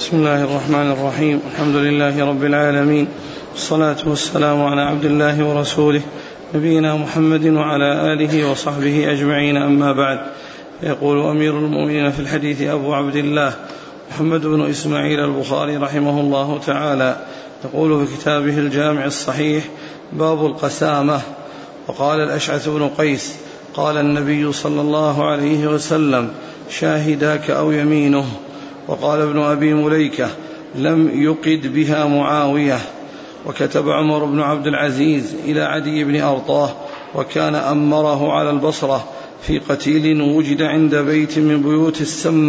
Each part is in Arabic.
بسم الله الرحمن الرحيم. الحمد لله رب العالمين، والصلاة والسلام على عبد الله ورسوله نبينا محمد وعلى آله وصحبه أجمعين، أما بعد. يقول أمير المؤمنين في الحديث أبو عبد الله محمد بن إسماعيل البخاري رحمه الله تعالى، يقول في كتابه الجامع الصحيح: باب القسامة. وقال الأشعث بن قيس: قال النبي صلى الله عليه وسلم: شاهداك أو يمينه. وقال ابن أبي مليكة: لم يقد بها معاوية. وكتب عمر بن عبد العزيز إلى عدي بن أرطاه، وكان أمره على البصرة في قتيل وجد عند بيت من بيوت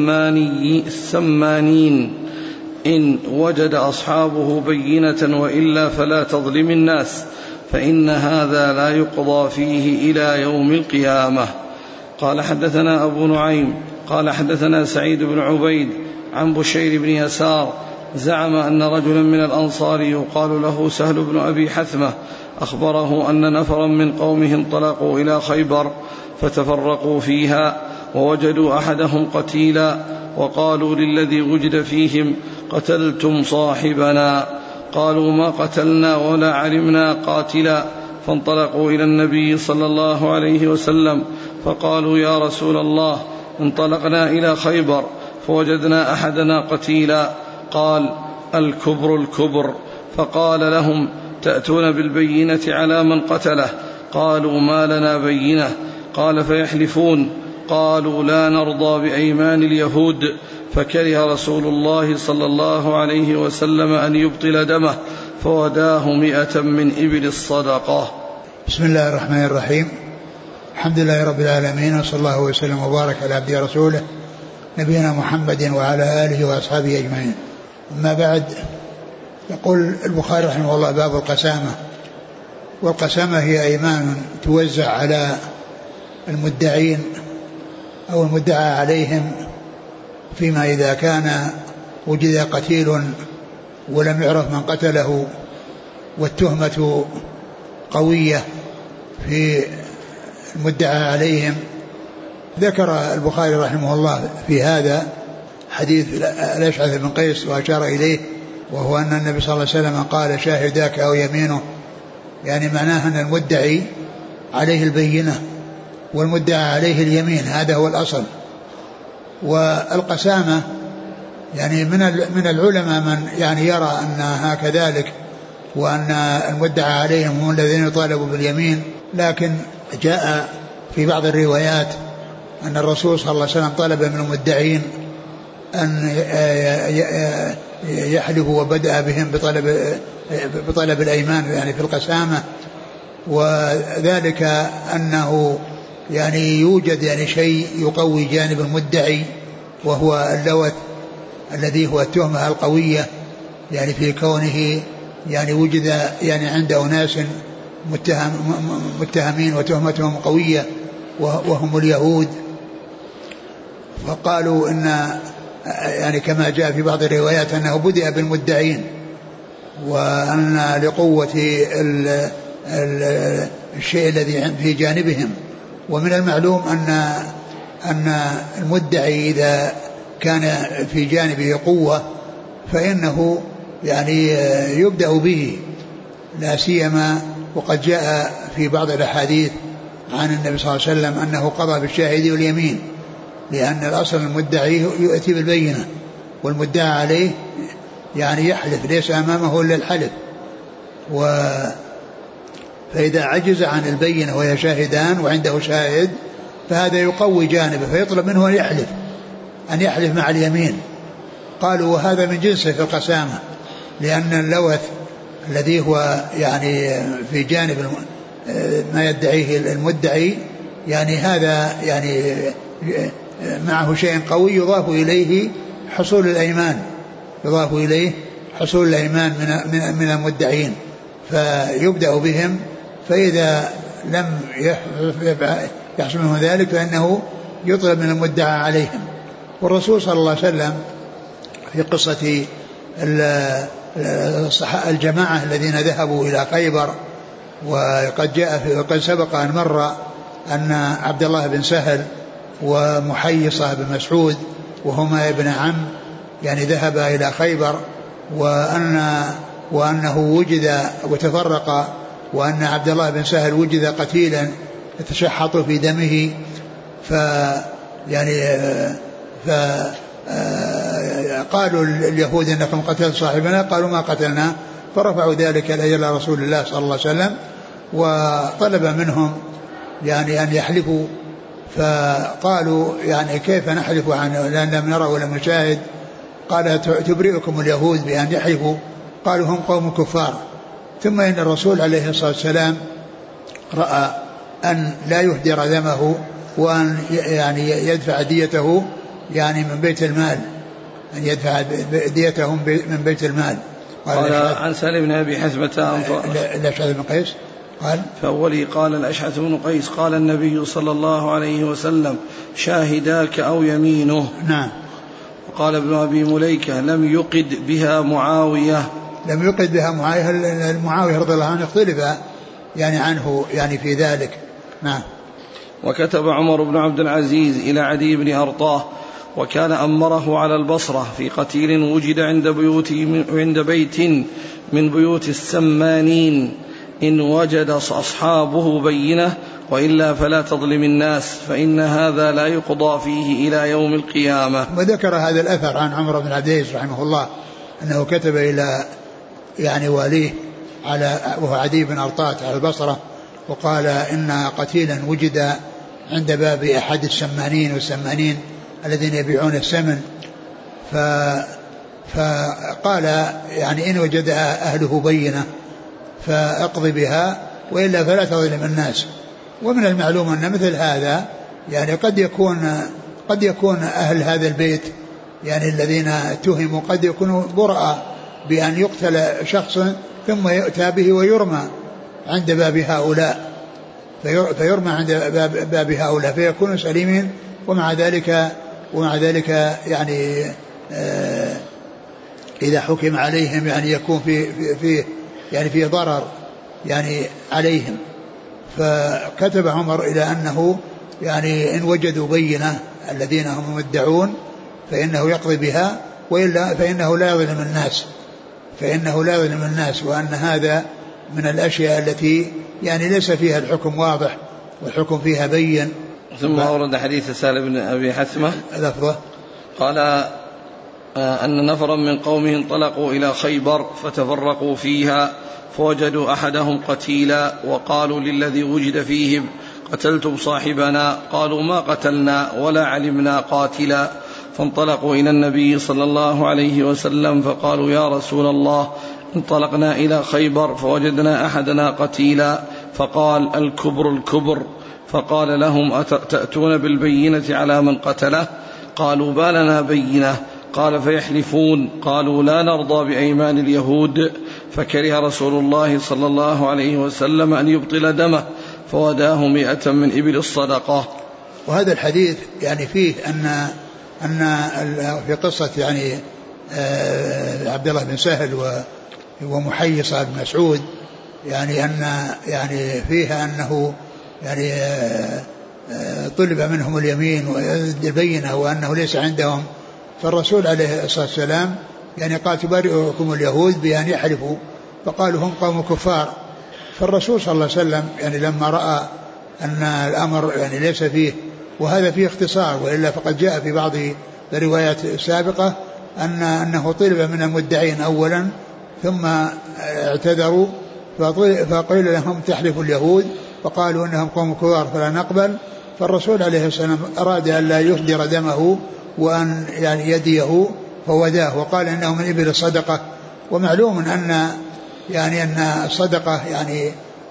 السمانين: إن وجد أصحابه بينة وإلا فلا تظلم الناس، فإن هذا لا يقضى فيه إلى يوم القيامة. قال حدثنا أبو نعيم قال حدثنا سعيد بن عبيد عن بشير بن يسار زعم أن رجلا من الأنصار يقال له سهل بن أبي حثمة أخبره أن نفرا من قومه انطلقوا إلى خيبر فتفرقوا فيها، ووجدوا أحدهم قتيلا، وقالوا للذي وجد فيهم: قتلتم صاحبنا. قالوا: ما قتلنا ولا علمنا قاتلا. فانطلقوا إلى النبي صلى الله عليه وسلم فقالوا: يا رسول الله، انطلقنا إلى خيبر فوجدنا أحدنا قتيلا. قال: الكبر الكبر. فقال لهم: تأتون بالبينة على من قتله؟ قالوا: ما لنا بينة. قال: فيحلفون. قالوا: لا نرضى بأيمان اليهود. فكره رسول الله صلى الله عليه وسلم أن يبطل دمه، فوداه 100 من إبل الصدقة. بسم الله الرحمن الرحيم. الحمد لله رب العالمين، وصلى الله وسلم وبارك على عبده ورسوله نبينا محمد وعلى آله وأصحابه أجمعين. أما بعد، يقول البخاري رحمه الله: باب القسامة. والقسامة هي أيمان توزع على المدعين أو المدعى عليهم فيما إذا كان وجد قتيل ولم يعرف من قتله والتهمة قوية في المدعى عليهم. ذكر البخاري رحمه الله في هذا حديث الأشعث بن قيس وأشار إليه، وهو أن النبي صلى الله عليه وسلم قال: شاهداك أو يمينه، يعني معناه أن المدعي عليه البينة والمدعى عليه اليمين، هذا هو الأصل. والقسامة يعني من العلماء من يعني يرى أنها كذلك، وأن المدعى عليهم هم الذين يطالبوا باليمين، لكن جاء في بعض الروايات أن الرسول صلى الله عليه وسلم طلب من المدعين أن يحلفوا، وبدأ بهم بطلب الأيمان يعني في القسامة. وذلك أنه يعني يوجد يعني شيء يقوي جانب المدعي، وهو اللوث الذي هو التهمة القوية، يعني في كونه يعني وجد يعني عند أناس متهمين وتهمتهم قوية وهم اليهود. فقالوا إن يعني كما جاء في بعض الروايات أنه بدأ بالمدعين، وأن لقوة الشيء الذي في جانبهم. ومن المعلوم أن المدعي إذا كان في جانبه قوة فإنه يعني يبدأ به، لا سيما وقد جاء في بعض الأحاديث عن النبي صلى الله عليه وسلم أنه قضى بالشاهد واليمين، لأن الأصل المدعي يؤتي بالبينة، والمدعى عليه يعني يحلف، ليس أمامه إلا الحلف. فإذا عجز عن البينة وهي شاهدان وعنده شاهد فهذا يقوي جانبه، فيطلب منه أن يحلف مع اليمين. قالوا: وهذا من جنسه في القسامة، لأن اللوث الذي هو يعني في جانب ما يدعيه المدعي يعني هذا يعني معه شيء قوي يضاف إليه حصول الأيمان من المدعين، فيبدأ بهم. فإذا لم يحصل منه ذلك فإنه يطلب من المدعى عليهم. والرسول صلى الله عليه وسلم في قصة الجماعة الذين ذهبوا إلى خيبر، وقد سبق أن مر أن عبد الله بن سهل ومحيصة بن مسعود وهما ابن عم يعني ذهب إلى خيبر وأنه وجد وتفرق، وأن عبد الله بن سهل وجد قتيلا يتشحط في دمه، قالوا اليهود إنكم قتلت صاحبنا، قالوا ما قتلنا، فرفعوا ذلك إلى رسول الله صلى الله عليه وسلم وطلب منهم يعني أن يحلفوا، فقالوا يعني كيف نحلف عنه لأن لم نرى ولم نشاهد؟ قال تبرئكم اليهود بأن يحلفوا؟ قالوا هم قوم كفار. ثم إن الرسول عليه الصلاة والسلام رأى أن لا يهدر دمه وأن يعني يدفع ديته يعني من بيت المال، أن يدفع ديتهم من بيت المال. قال عن سالم بن أبي حثمة الأشعث بن قيس قال فأولي قال الأشعث بن قيس قال النبي صلى الله عليه وسلم شاهداك أو يمينه. نعم. وقال ابن أبي مليكة لم يقد بها معاوية. لم يقد بها معاوية رضي الله عنه اختلف يعني عنه يعني في ذلك. نعم. وكتب عمر بن عبد العزيز إلى عدي بن أرطاه وكان أمره على البصرة في قتيل وجد عند بيت من بيوت السمانين إن وجد أصحابه بينة وإلا فلا تظلم الناس فإن هذا لا يقضى فيه إلى يوم القيامة. وذكر هذا الأثر عن عمر بن عبد العزيز رحمه الله أنه كتب إلى يعني واليه وهو عدي بن أرطاة على البصرة وقال إن قتيلا وجد عند باب أحد السمانين والسمانين الذين يبيعون السمن، فقال يعني إن وجد أهله بينة فأقضي بها وإلا فلا تظلم الناس. ومن المعلوم أن مثل هذا يعني قد يكون أهل هذا البيت يعني الذين اتهموا قد يكونوا براء بأن يقتل شخص ثم يؤتى به ويرمى عند باب هؤلاء، فيرمى عند باب هؤلاء فيكونوا سليمين، ومع ذلك يعني إذا حكم عليهم يعني يكون في ضرر يعني عليهم. فكتب عمر إلى أنه يعني إن وجدوا بينة الذين هم مدعون فإنه يقضي بها وإلا فإنه لا يظلم الناس، وأن هذا من الأشياء التي يعني ليس فيها الحكم واضح والحكم فيها بين. ثم أورد حديث سالم بن أبي حثمة لفظه قال أن نفرا من قومه انطلقوا إلى خيبر فتفرقوا فيها فوجدوا أحدهم قتيلا وقالوا للذي وجد فيهم قتلتم صاحبنا؟ قالوا ما قتلنا ولا علمنا قاتلا. فانطلقوا إلى النبي صلى الله عليه وسلم فقالوا يا رسول الله انطلقنا إلى خيبر فوجدنا أحدنا قتيلا، فقال الكبر. فقال لهم أتأتون بالبينة على من قتله؟ قالوا ما لنا بينة. قال فيحلفون؟ قالوا لا نرضى بأيمان اليهود. فكره رسول الله صلى الله عليه وسلم أن يبطل دمه فوداه 100 من إبل الصدقة. وهذا الحديث يعني فيه أن في قصة يعني عبد الله بن سهل ومحيصة بن مسعود يعني أن يعني فيها أنه يعني طلب منهم اليمين والبينة وأنه ليس عندهم، فالرسول عليه الصلاة والسلام يعني قال تبرئكم اليهود بأن يحلفوا، فقالوا هم قوم كفار. فالرسول صلى الله عليه وسلم يعني لما رأى أن الأمر يعني ليس فيه، وهذا فيه اختصار وإلا فقد جاء في بعض الروايات السابقة أنه طلب من المدعين أولا ثم اعتذروا فقيل لهم تحلف اليهود فقالوا إنهم قوم كفار فلا نقبل. فالرسول عليه السلام أراد أن لا يهدر دمه وأن يعني يديه فوداه وقال إنه من إبل الصدقة. ومعلوم أن الصدقة يعني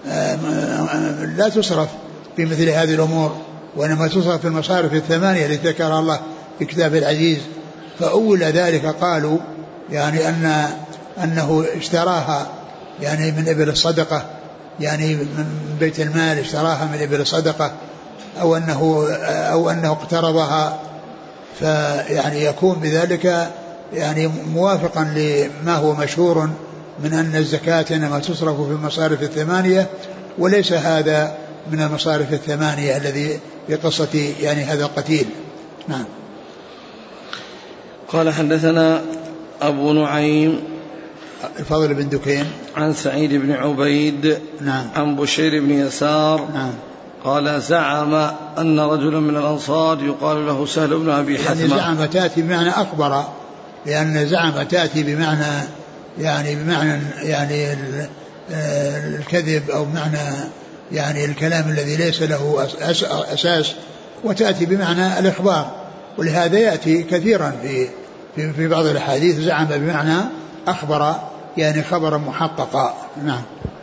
لا تصرف في مثل هذه الأمور وإنما تصرف في المصارف 8 التي ذكرها الله في كتاب العزيز. فأول ذلك قالوا يعني أنه اشتراها يعني من إبل الصدقة، يعني من بيت المال اشتراها من إبل الصدقة، أو أنه اقترضها، فيعني يكون بذلك يعني موافقا لما هو مشهور من أن الزكاة إنما تصرف في المصارف 8 وليس هذا من المصارف 8 الذي في قصة يعني هذا القتيل. نعم. قال حدثنا أبو نعيم الفضل بن دكين عن سعيد بن عبيد نعم عن بشير بن يسار نعم قال زعم أن رجلا من الأنصار يقال له سهل بن أبي حثمة. يعني زعم تأتي بمعنى أخبر، لأن زعم تأتي بمعنى يعني الكذب أو بمعنى يعني الكلام الذي ليس له أساس، وتأتي بمعنى الإخبار، ولهذا يأتي كثيرا في بعض الأحاديث زعم بمعنى أخبر، يعني خبرا محققا. نعم.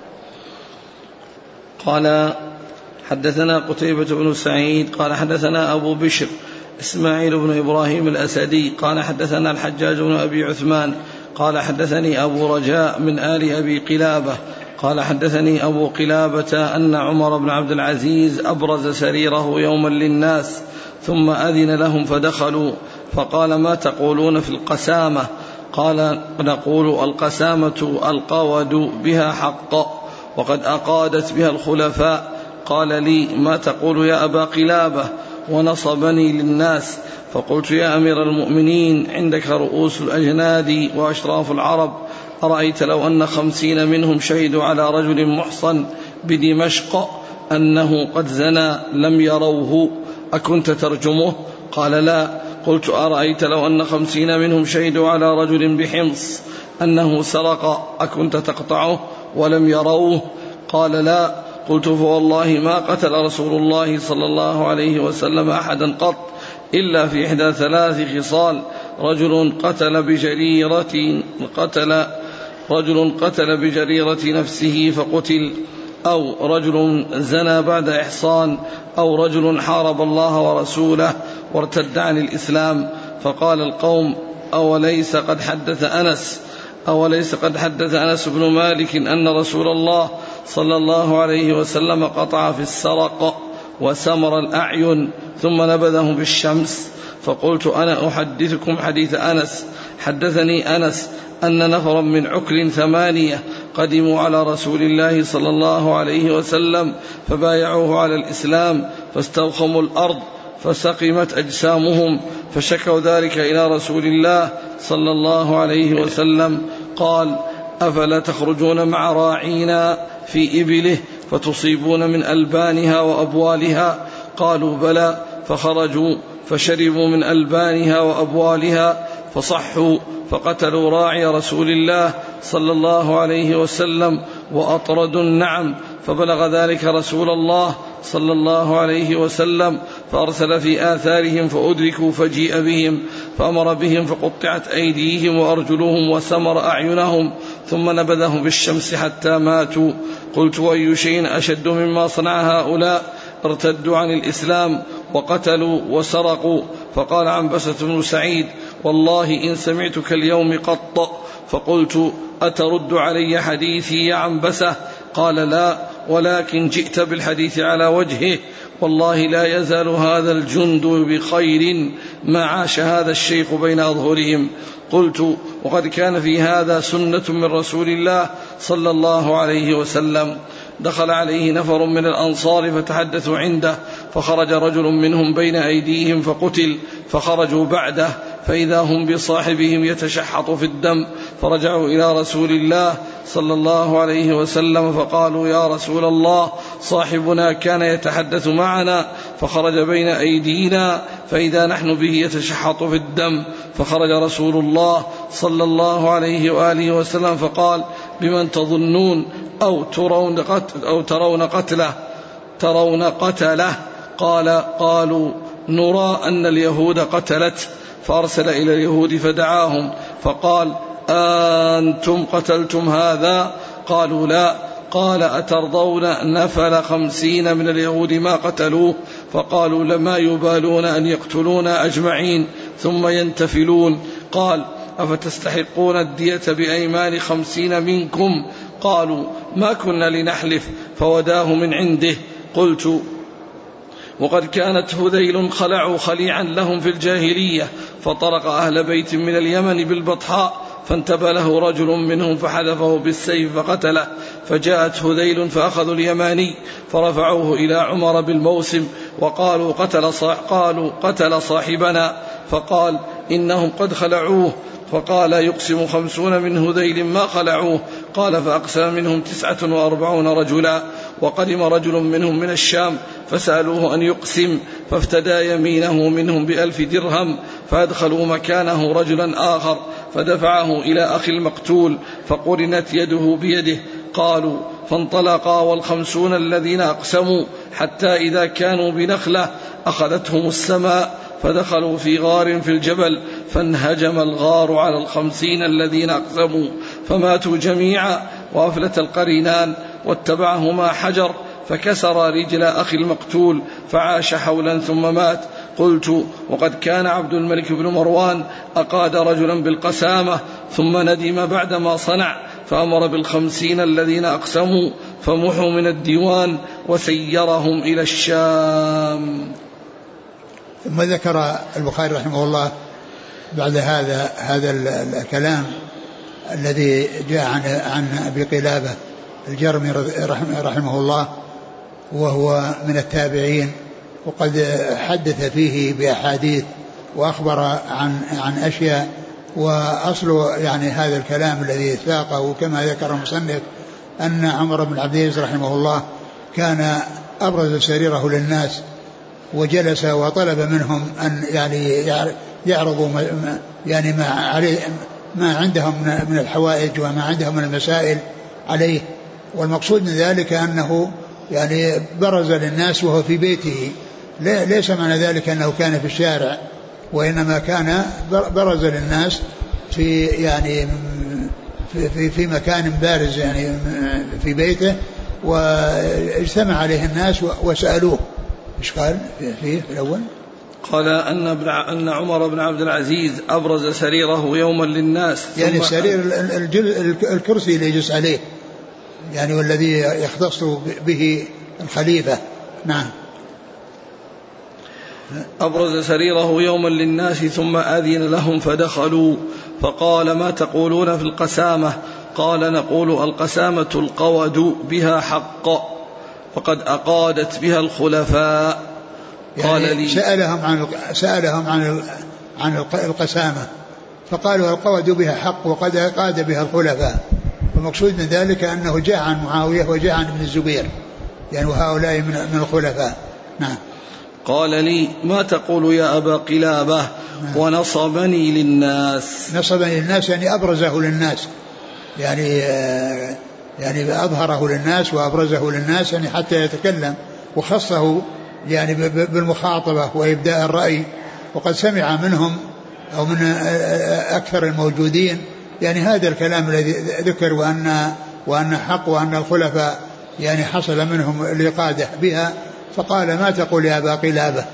قال حدثنا قتيبة بن سعيد قال حدثنا أبو بشر إسماعيل بن إبراهيم الأسدي قال حدثنا الحجاج بن أبي عثمان قال حدثني أبو رجاء من آل أبي قلابة قال حدثني أبو قلابة أن عمر بن عبد العزيز أبرز سريره يوما للناس ثم أذن لهم فدخلوا فقال ما تقولون في القسامة؟ قال نقول القسامة القود بها حق وقد أقادت بها الخلفاء. قال لي ما تقول يا أبا قلابة؟ ونصبني للناس، فقلت يا أمير المؤمنين عندك رؤوس الأجناد وأشراف العرب، أرأيت لو أن 50 منهم شهدوا على رجل محصن بدمشق أنه قد زنى لم يروه أكنت ترجمه؟ قال لا. قلت أرأيت لو أن 50 منهم شهدوا على رجل بحمص أنه سرق أكنت تقطعه ولم يروه؟ قال لا. قلت فوالله ما قتل رسول الله صلى الله عليه وسلم أحدا قط إلا في إحدى 3 خصال: رجل قتل بجريرة نفسه فقتل، أو رجل زنى بعد إحصان، أو رجل حارب الله ورسوله وارتد عن الإسلام. فقال القوم أوليس قد حدث أنس بن مالك أن رسول الله صلى الله عليه وسلم قطع في السرق وسمر الأعين ثم نبذه بالشمس؟ فقلت أنا أحدثكم حديث أنس. حدثني أنس أن نفرا من عكر 8 قدموا على رسول الله صلى الله عليه وسلم فبايعوه على الإسلام فاستوخموا الأرض فسقمت أجسامهم، فشكوا ذلك إلى رسول الله صلى الله عليه وسلم. قال أفلا تخرجون مع راعينا في إبله فتصيبون من ألبانها وأبوالها؟ قالوا بلى. فخرجوا فشربوا من ألبانها وأبوالها فصحوا، فقتلوا راعي رسول الله صلى الله عليه وسلم وأطردوا النعم، فبلغ ذلك رسول الله صلى الله عليه وسلم فأرسل في آثارهم فأدركوا فجيء بهم فأمر بهم فقطعت أيديهم وأرجلهم وسمر أعينهم ثم نبذهم بالشمس حتى ماتوا. قلت وأي شيء أشد مما صنع هؤلاء؟ ارتدوا عن الإسلام وقتلوا وسرقوا. فقال عنبسة بن سعيد والله إن سمعتك اليوم قط. فقلت أترد علي حديثي يا عنبسة؟ قال لا، ولكن جئت بالحديث على وجهه، والله لا يزال هذا الجند بخير ما عاش هذا الشيخ بين أظهرهم. قلت وقد كان في هذا سنة من رسول الله صلى الله عليه وسلم. دخل عليه نفر من الأنصار فتحدثوا عنده، فخرج رجل منهم بين أيديهم فقتل، فخرجوا بعده فإذا هم بصاحبهم يتشحط في الدم، فرجعوا إلى رسول الله صلى الله عليه وسلم فقالوا يا رسول الله صاحبنا كان يتحدث معنا فخرج بين أيدينا فإذا نحن به يتشحط في الدم. فخرج رسول الله صلى الله عليه وآله وسلم فقال بمن تظنون أو ترون قتله؟ قالوا نرى أن اليهود قتلت. فأرسل إلى اليهود فدعاهم فقال أنتم قتلتم هذا؟ قالوا لا. قال أترضون نفل 50 من اليهود ما قتلوه؟ فقالوا لما يبالون أن يقتلونا أجمعين ثم ينتفلون. قال أفتستحقون الدية بأيمان 50 منكم؟ قالوا ما كنا لنحلف، فوداه من عنده. قلت وقد كانت هذيل خلعوا خليعا لهم في الجاهلية، فطرق أهل بيت من اليمن بالبطحاء فانتبه له رجل منهم فحذفه بالسيف فقتله، فجاءت هذيل فأخذوا اليماني فرفعوه إلى عمر بالموسم وقالوا قتل صاحبنا، فقال إنهم قد خلعوه. فقال يقسم 50 من هذيل ما خلعوه. قال فأقسم منهم 49 رجلا. وقدم رجل منهم من الشام فسألوه أن يقسم فافتدى يمينه منهم ب1000 درهم. فأدخلوا مكانه رجلا آخر فدفعه إلى أخي المقتول فقرنت يده بيده. قالوا فانطلقا وال50 الذين أقسموا حتى إذا كانوا بنخلة أخذتهم السماء فدخلوا في غار في الجبل فانهجم الغار على 50 الذين أقسموا فماتوا جميعا. وأفلت القرينان واتبعهما حجر فكسر رجل أخي المقتول فعاش حولا ثم مات. قلت وقد كان عبد الملك بن مروان أقاد رجلا بالقسامة ثم ندم بعدما صنع فأمر بال50 الذين أقسموا فمحوا من الديوان وسيرهم إلى الشام. ثم ذكر البخاري رحمه الله بعد هذا الكلام الذي جاء عن أبي قلابة الجرمي رحمه الله وهو من التابعين وقد حدث فيه بأحاديث وأخبر عن أشياء. وأصل يعني هذا الكلام الذي ساقه كما ذكر المصنف أن عمر بن عبد العزيز رحمه الله كان أبرز سريره للناس وجلس وطلب منهم أن يعني يعرضوا يعني ما عندهم من الحوائج وما عندهم من المسائل عليه. والمقصود من ذلك أنه يعني برز للناس وهو في بيته، ليس معنى ذلك أنه كان في الشارع، وإنما كان برز للناس في يعني في مكان بارز يعني في بيته، واجتمع عليه الناس وسألوه. ايش قال في الأول؟ قال أن عمر بن عبد العزيز أبرز سريره يوما للناس، يعني سرير الكرسي اللي يجلس عليه يعني والذي يختص به الخليفة. نعم. أبرز سريره يوما للناس ثم أذن لهم فدخلوا فقال ما تقولون في القسامة؟ قال نقول القسامة القود بها حق وقد أقادت بها الخلفاء. قال يعني لي سألهم عن القسامة فقالوا القود بها حق وقد أقاد بها الخلفاء. والمقصود من ذلك أنه جاء عن معاوية وجاء عن ابن الزبير يعني وهؤلاء من الخلفاء. نعم. قال لي ما تقول يا أبا قلابة؟ ونصبني للناس. نصبني للناس يعني أبرزه للناس، يعني أظهره للناس وأبرزه للناس يعني حتى يتكلم، وخصه يعني بالمخاطبة وإبداء الرأي. وقد سمع منهم أو من أكثر الموجودين يعني هذا الكلام الذي ذكر وأن حق وأن الخلفاء يعني حصل منهم الإقادة بها. فقال ما تقول يا أبا قلابة؟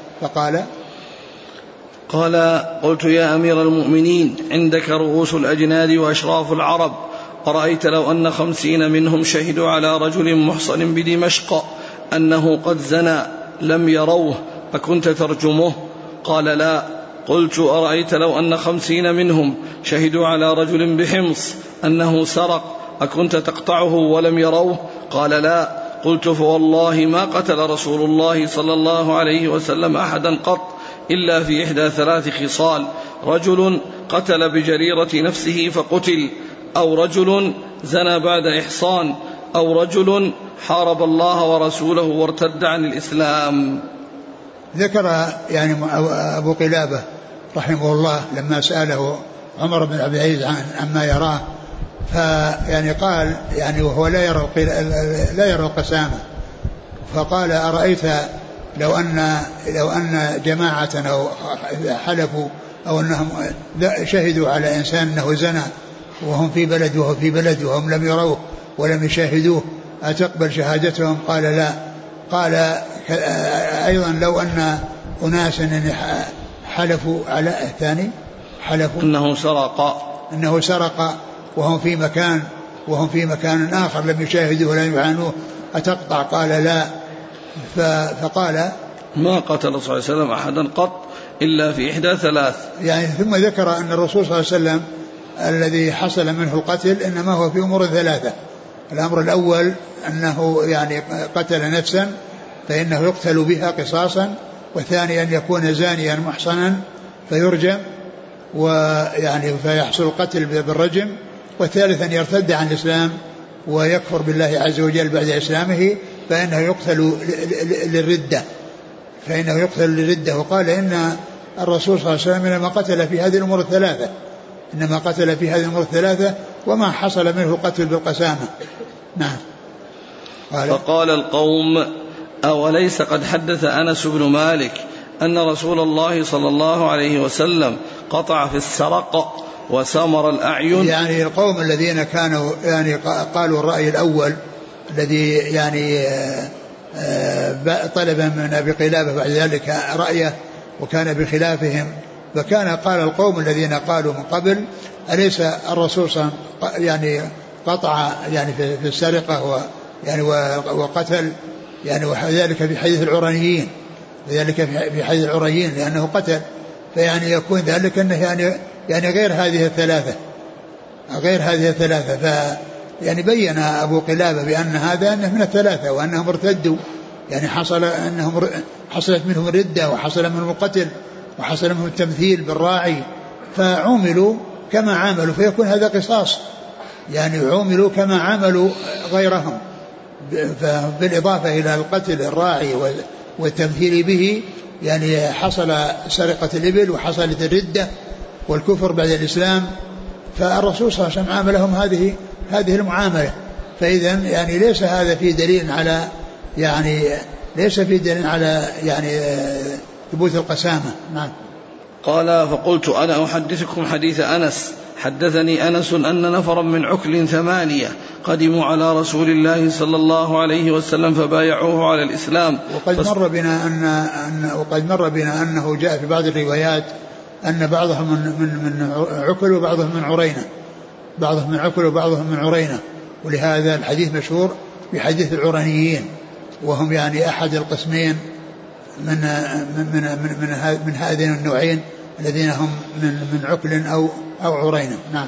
قال قلت يا أمير المؤمنين عندك رؤوس الأجناد وأشراف العرب، أرأيت لو أن 50 منهم شهدوا على رجل محصن بدمشق أنه قد زنى لم يروه أكنت ترجمه؟ قال لا. قلت أرأيت لو أن 50 منهم شهدوا على رجل بحمص أنه سرق أكنت تقطعه ولم يروه؟ قال لا. قلت فوالله ما قتل رسول الله صلى الله عليه وسلم أحدا قط إلا في إحدى 3 خصال: رجل قتل بجريرة نفسه فقتل، أو رجل زنى بعد إحصان، أو رجل حارب الله ورسوله وارتد عن الإسلام. ذكر يعني أبو قلابة رحمه الله لما سأله عمر بن عبد العزيز عما يراه، فيعني قال يعني وهو لا يرى القسامة، فقال أرأيت لو أن جماعة أو حلفوا أو أنهم شهدوا على إنسان أنه زنى وهم في بلد وهو في بلد وهم لم يروه ولم يشاهدوه أتقبل شهادتهم؟ قال لا. قال أيضا لو أن أناسا حلفوا على الثاني حلفوا أنه سرق وهم في مكان آخر لم يشاهدوه ولم يعانوه أتقطع؟ قال لا. فقال ما قتل صلى الله عليه وسلم أحدا قط إلا في إحدى 3. يعني ثم ذكر أن الرسول صلى الله عليه وسلم الذي حصل منه القتل إنما هو في أمور 3. الأمر الأول أنه يعني قتل نفسا فإنه يقتل بها قصاصا، والثاني أن يكون زانيا محصنا فيرجم، ويعني فيحصل القتل بالرجم، والثالث أن يرتد عن الإسلام ويكفر بالله عز وجل بعد إسلامه فإنه يقتل للردة، وقال إن الرسول صلى الله عليه وسلم إنما قتل في هذه الأمور الثلاثة وما حصل منه القتل بالقسامة. نعم. فقال القوم: أوليس قد حدث أنس بن مالك أن رسول الله صلى الله عليه وسلم قطع في السرق وسمر الأعين؟ يعني القوم الذين كانوا يعني قالوا الرأي الأول الذي يعني طلب من أبي قلابة بعد ذلك رأيه وكان بخلافهم، فكان قال القوم الذين قالوا من قبل: أليس الرسول صلى الله عليه وسلم يعني قطع يعني في السرقة يعني وقتل يعني، وذلك في حديث العريين لأنه قتل، فيعني يكون ذلك أنه يعني غير هذه الثلاثة يعني بين أبو قلابة بأن هذا أنه من الثلاثة وأنهم ارتدوا، يعني حصلت منهم الردة وحصل منهم القتل وحصل منهم التمثيل بالراعي، فعوملوا كما عاملوا، فيكون هذا قصاص، يعني عوملوا كما عاملوا غيرهم، بالإضافة إلى القتل الراعي والتمثيل به، يعني حصل سرقة الإبل وحصلت الردة والكفر بعد الإسلام، فالرسول صلى الله عليه وسلم عاملهم هذه المعاملة. فإذا يعني ليس هذا في دليل على يعني ثبوت القسامة. نعم. قال: فقلت أنا أحدثكم حديث أنس. حدثني أنس أن نفرا من عكل 8 قدموا على رسول الله صلى الله عليه وسلم فبايعوه على الإسلام. وقد مر بنا أنه جاء في بعض الروايات أن بعضهم من عكل وبعضهم من عرينة، ولهذا الحديث مشهور بحديث العرنيين، وهم يعني أحد القسمين من هذين النوعين الذين هم من عكل أو عرينة. نعم.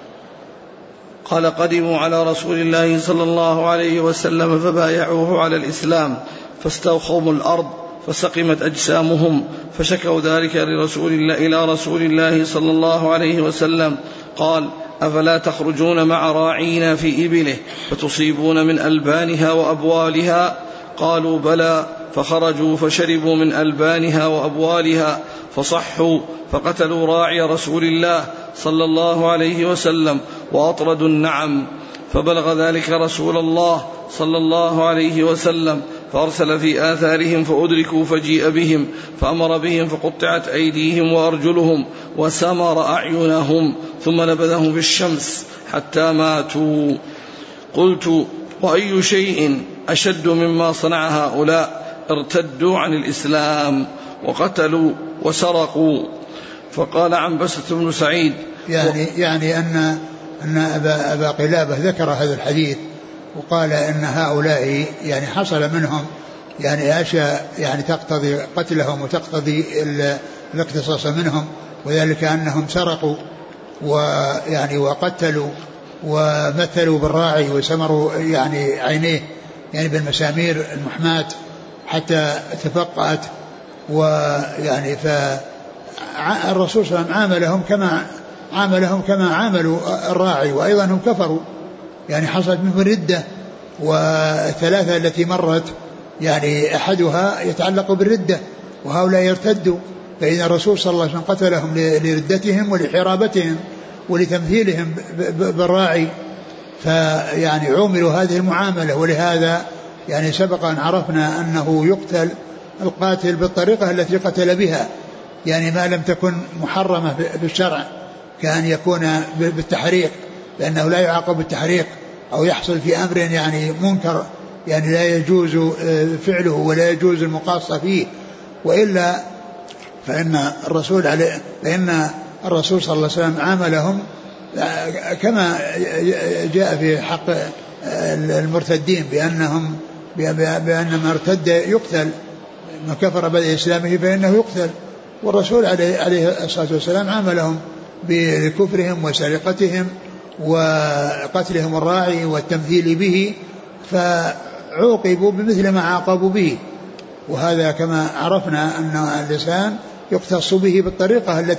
قال: قدموا على رسول الله صلى الله عليه وسلم فبايعوه على الإسلام فاستوخوا الأرض فسقمت أجسامهم، فشكوا ذلك إلى رسول الله صلى الله عليه وسلم. قال: أفلا تخرجون مع راعينا في إبله فتصيبون من ألبانها وأبوالها؟ قالوا: بلى. فخرجوا فشربوا من ألبانها وأبوالها فصحوا، فقتلوا راعي رسول الله صلى الله عليه وسلم وأطردوا النعم، فبلغ ذلك رسول الله صلى الله عليه وسلم، فأرسل في آثارهم فأدركوا فجيء بهم فأمر بهم فقطعت أيديهم وأرجلهم وسمر أعينهم ثم نبذهم في الشمس حتى ماتوا. قلت: وأي شيء أشد مما صنع هؤلاء؟ ارتدوا عن الإسلام وقتلوا وسرقوا. فقال عنبسة بن سعيد: يعني أن أبا قلابة ذكر هذا الحديث وقال إن هؤلاء يعني حصل منهم يعني أشياء يعني تقتضي قتلهم وتقتضي الاقتصاص منهم، وذلك أنهم سرقوا ويعني وقتلوا ومثلوا بالراعي وسمروا يعني عينيه يعني بالمسامير المحماة حتى تفقأت، ويعني فالرسول صلى الله عليه وسلم عاملهم كما عاملوا الراعي، وأيضا هم كفروا يعني حصلت منهم ردة، والثلاثة التي مرت يعني أحدها يتعلق بالردة وهؤلاء يرتدوا، فإذا الرسول صلى الله عليه وسلم قتلهم لردتهم ولحرابتهم ولتمثيلهم بالراعي، فيعني عوملوا هذه المعاملة. ولهذا يعني سبق أن عرفنا أنه يقتل القاتل بالطريقة التي قتل بها، يعني ما لم تكن محرمة بالشرع، كأن يكون بالتحريق، لأنه لا يعاقب بالتحريق، أو يحصل في أمر يعني منكر يعني لا يجوز فعله ولا يجوز المقاصة فيه، وإلا فإن الرسول صلى الله عليه وسلم عاملهم كما جاء في حق المرتدين بأن من ارتد يقتل، من كفر بعد إسلامه فإنه يقتل، والرسول عليه الصلاة والسلام عاملهم بكفرهم وسرقتهم وقتلهم الراعي والتمثيل به، فعوقبوا بمثل ما عاقبوا به. وهذا كما عرفنا أن اللسان يقتص به بالطريقة التي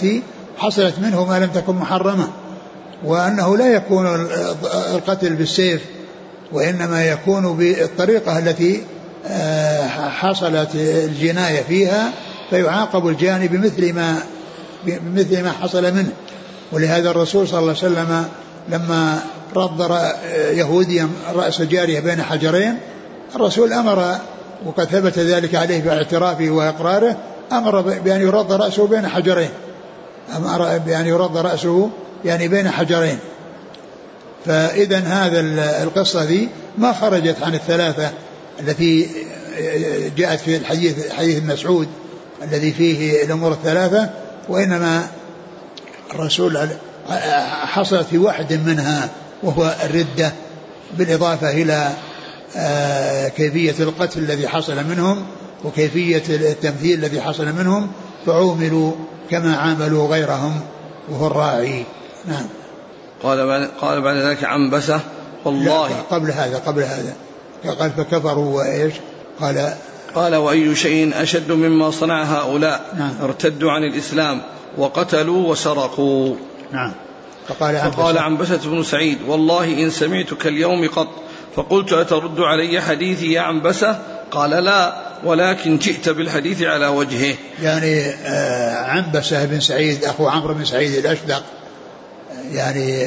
حصلت منه ما لم تكن محرمة، وأنه لا يكون القتل بالسيف، وإنما يكون بالطريقة التي حصلت الجناية فيها، فيعاقب الجاني بمثل ما حصل منه. ولهذا الرسول صلى الله عليه وسلم لما رض يهوديا رأس جارية بين حجرين، الرسول أمر، وقد ثبت ذلك عليه باعترافه وإقراره، أمر بأن يرض رأسه بين حجرين، أمر بأن يرض رأسه يعني بين حجرين. فإذا هذا القصة دي ما خرجت عن الثلاثة التي جاءت في حديث مسعود الذي فيه الأمور الثلاثة، وإنما الرسول حصلت في واحد منها وهو الردة، بالإضافة إلى كيفية القتل الذي حصل منهم وكيفية التمثيل الذي حصل منهم، فعوملوا كما عاملوا غيرهم وهو الراعي. نعم. قال بعد ذلك عنبسة والله قبل هذا قال فكفروا وإيش قال وأي شيء أشد مما صنع هؤلاء. نعم. ارتدوا عن الإسلام وقتلوا وسرقوا. نعم. فقال عنبسة بن سعيد والله إن سمعتك اليوم قط. فقلت أترد علي حديثي يا عنبسة؟ قال لا، ولكن جئت بالحديث على وجهه. يعني عنبسة بن سعيد أخو عمرو بن سعيد الأشدق يعني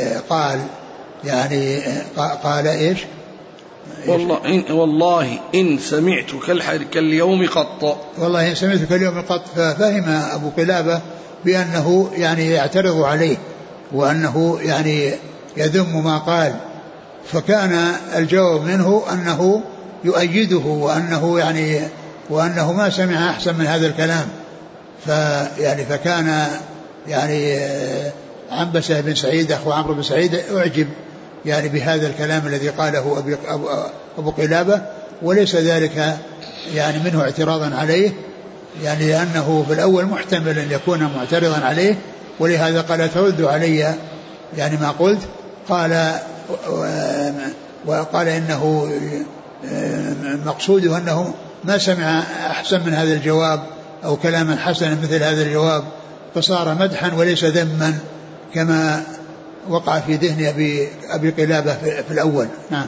قال إيش؟ والله إن سمعتك اليوم قط. والله إن سمعتك اليوم قط. ففهم أبو قلابة بأنه يعني يعترض عليه وأنه يعني يذم ما قال، فكان الجواب منه أنه يؤيده وأنه ما سمع أحسن من هذا الكلام. فكان يعني عنبسة بن سعيد أخو عمرو بن سعيد أعجب يعني بهذا الكلام الذي قاله أبو قلابة، وليس ذلك يعني منه اعتراضا عليه، يعني لأنه في الأول محتمل أن يكون معترضا عليه، ولهذا قال ترد علي يعني ما قلت. وقال إنه مقصوده أنه ما سمع أحسن من هذا الجواب أو كلاما حسنا مثل هذا الجواب، فصار مدحا وليس ذما كما وقع في ذهن أبي قلابة في الأول. نعم.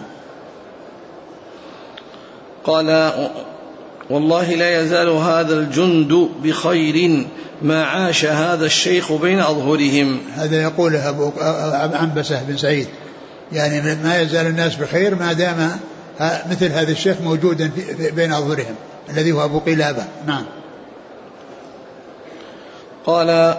قال والله لا يزال هذا الجند بخير ما عاش هذا الشيخ بين أظهرهم. هذا يقوله أبو عنبسة بن سعيد، يعني ما يزال الناس بخير ما دام مثل هذا الشيخ موجودا بين أظهرهم الذي هو أبو قلابة. نعم. قال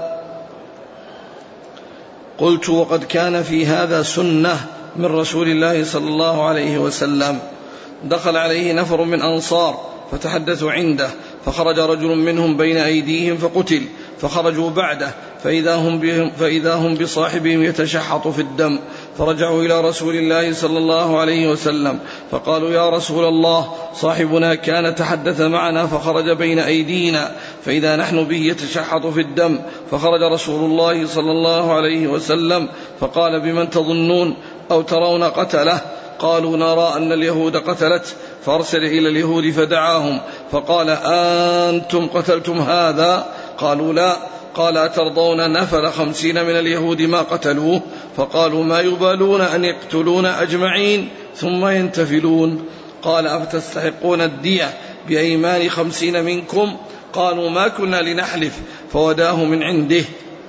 قلت وقد كان في هذا سنة من رسول الله صلى الله عليه وسلم. دخل عليه نفر من أنصار فتحدثوا عنده، فخرج رجل منهم بين أيديهم فقتل، فخرجوا بعده فإذا هم بصاحبهم يتشحط في الدم، فرجعوا إلى رسول الله صلى الله عليه وسلم فقالوا يا رسول الله صاحبنا كان تحدث معنا فخرج بين أيدينا فإذا نحن به يتشحط في الدم، فخرج رسول الله صلى الله عليه وسلم فقال بمن تظنون أو ترون قتله؟ قالوا نرى أن اليهود قتلت، فأرسل إلى اليهود فدعاهم فقال أنتم قتلتم هذا؟ قالوا لا. قال أترضون نفل 50 من اليهود ما قتلوه؟ فقالوا ما يبالون أن يقتلون أجمعين ثم ينتفلون. قال أفتستحقون الدية بأيمان 50 منكم؟ قالوا ما كنا لنحلف، فوداه من عنده.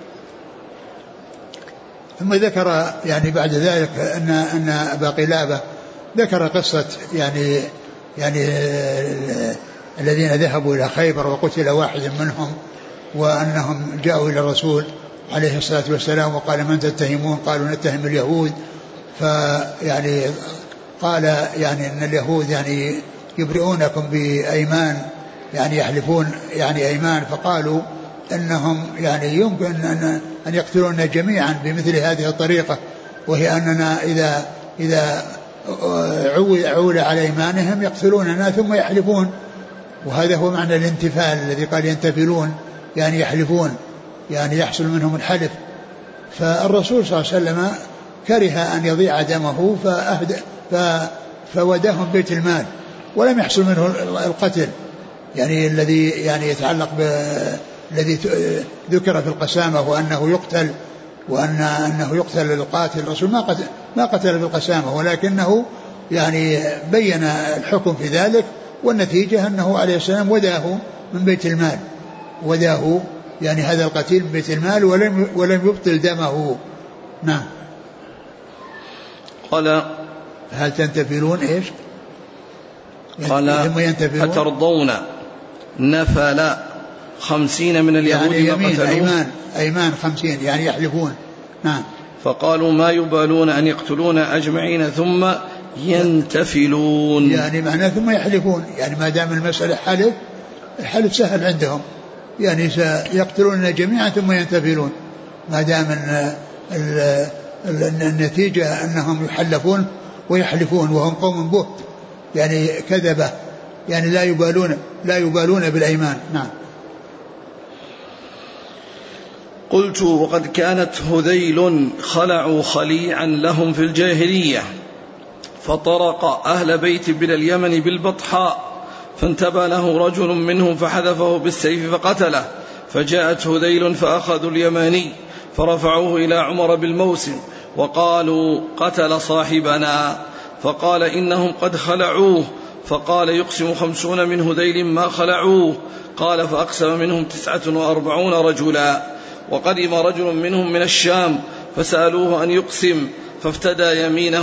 ثم ذكر يعني بعد ذلك أن أبا قلابة ذكر قصة يعني الذين ذهبوا إلى خيبر وقتل واحد منهم، وأنهم جاءوا إلى الرسول عليه الصلاة والسلام وقال من تتهمون؟ قالوا نتهم اليهود. فيعني قال يعني أن اليهود يعني يبرئونكم بأيمان، يعني يحلفون يعني أيمان، فقالوا أنهم يعني يمكن أن يقتلوننا جميعا بمثل هذه الطريقة، وهي أننا إذا عول على إيمانهم يقتلوننا ثم يحلفون، وهذا هو معنى الانتفال الذي قال ينتفلون يعني يحلفون، يعني يحصل منهم الحلف. فالرسول صلى الله عليه وسلم كره أن يضيع دمه فوداهم بيت المال، ولم يحصل منه القتل يعني الذي يعني يتعلق الذي ذكر في القسامة وأنه يقتل القاتل. الرسول ما قتل بالقسامة، ولكنه يعني بين الحكم في ذلك، والنتيجة أنه عليه السلام وداه من بيت المال، وداه يعني هذا القتيل من بيت المال ولم يبطل دمه. نعم. قال هل تنتفلون إيش؟ قال أترضون نفل 50 من اليهود يعني أيمان 50 يعني يحلفون. نعم. فقالوا ما يبالون أن يقتلون أجمعين ثم ينتفلون، يعني معناه ثم يحلفون، يعني ما دام المسألة حلف سهل عندهم، يعني سيقتلون جميعا ثم ينتفلون، ما دام النتيجة أنهم يحلفون ويحلفون وهم قوم بهت، يعني كذبة، يعني لا يبالون بالأيمان. نعم. قلت وقد كانت هذيل خلعوا خليعا لهم في الجاهلية، فطرق أهل بيت من اليمن بالبطحاء، فانتبه له رجل منهم فحذفه بالسيف فقتله، فجاءت هذيل فأخذوا اليماني فرفعوه إلى عمر بالموسم وقالوا قتل صاحبنا، فقال إنهم قد خلعوه، فقال يقسم 50 من هذيل ما خلعوه، قال فأقسم منهم 49 رجلا، وقدم رجل منهم من الشام فسألوه أن يقسم، فافتدى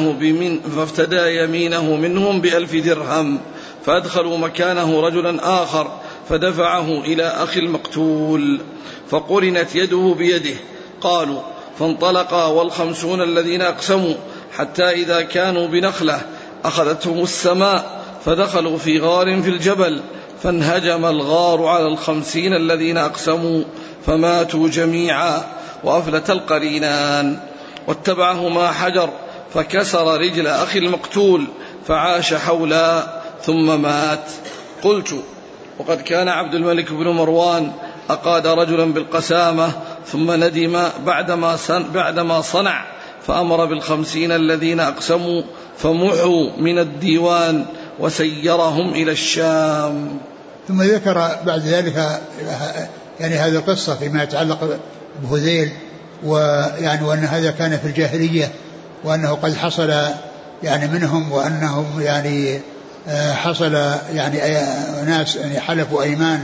يمينه منهم ب1000 درهم، فأدخلوا مكانه رجلا آخر فدفعه إلى أخي المقتول، فقرنت يده بيده. قالوا فانطلقا 50 الذين أقسموا حتى إذا كانوا بنخلة أخذتهم السماء، فدخلوا في غار في الجبل، فانهجم الغار على 50 الذين أقسموا فماتوا جميعا، وأفلت القرينان، واتبعهما حجر فكسر رجل أخي المقتول فعاش حولا ثم مات. قلت وقد كان عبد الملك بن مروان أقاد رجلا بالقسامة ثم ندم بعدما صنع، فأمر بال50 الذين أقسموا فمحوا من الديوان وسيرهم إلى الشام. ثم ذكر بعد ذلك يعني هذه القصة فيما يتعلق بهذيل، ويعني وأن هذا كان في الجاهلية، وأنه قد حصل يعني منهم، وأنهم يعني حصل يعني ناس يعني حلفوا أيمان،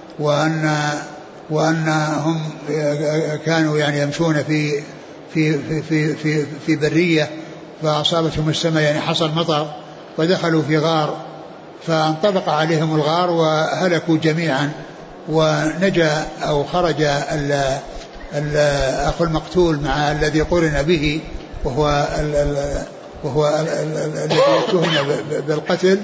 وأنهم كانوا يعني يمشون في برية فأصابتهم السماء، يعني حصل مطر ودخلوا في غار فانطبق عليهم الغار وهلكوا جميعا، ونجا أو خرج أخو المقتول مع الذي قرن به وهو الذي اتهم بالقتل،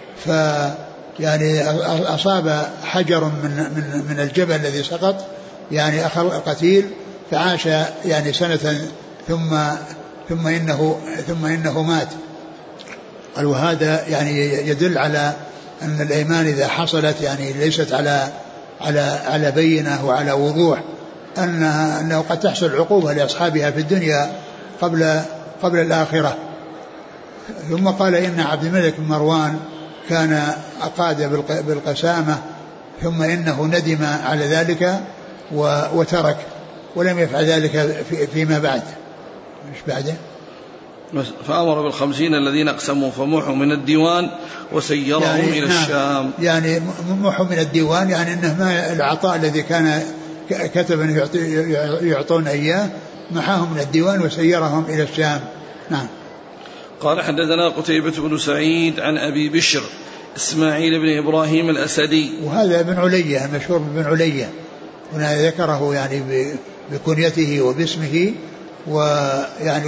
فيعني أصاب حجر من الجبل الذي سقط يعني أخو القتيل، فعاش يعني سنة ثم إنه مات. قال وهذا يعني يدل على أن الأيمان إذا حصلت يعني ليست على بينة وعلى وضوح، أنه قد تحصل عقوبة لأصحابها في الدنيا قبل الآخرة. ثم قال إن عبد الملك بن مروان كان أقاد بالقسامة ثم إنه ندم على ذلك وترك ولم يفعل ذلك فيما بعد. مش بعده؟ فأمر بال50 الذين أقسموا فمحوا من الديوان وسيرهم يعني إلى الشام. يعني محوا من الديوان يعني أنه ما العطاء الذي كان كتب أن يعطون إياه محاهم من الديوان وسيرهم إلى الشام. نعم. قال حدثنا قتيبة بن سعيد عن أبي بشر إسماعيل بن إبراهيم الأسدي، وهذا ابن علية المشهور بن علية، هنا ذكره يعني بكنيته وباسمه، ويعني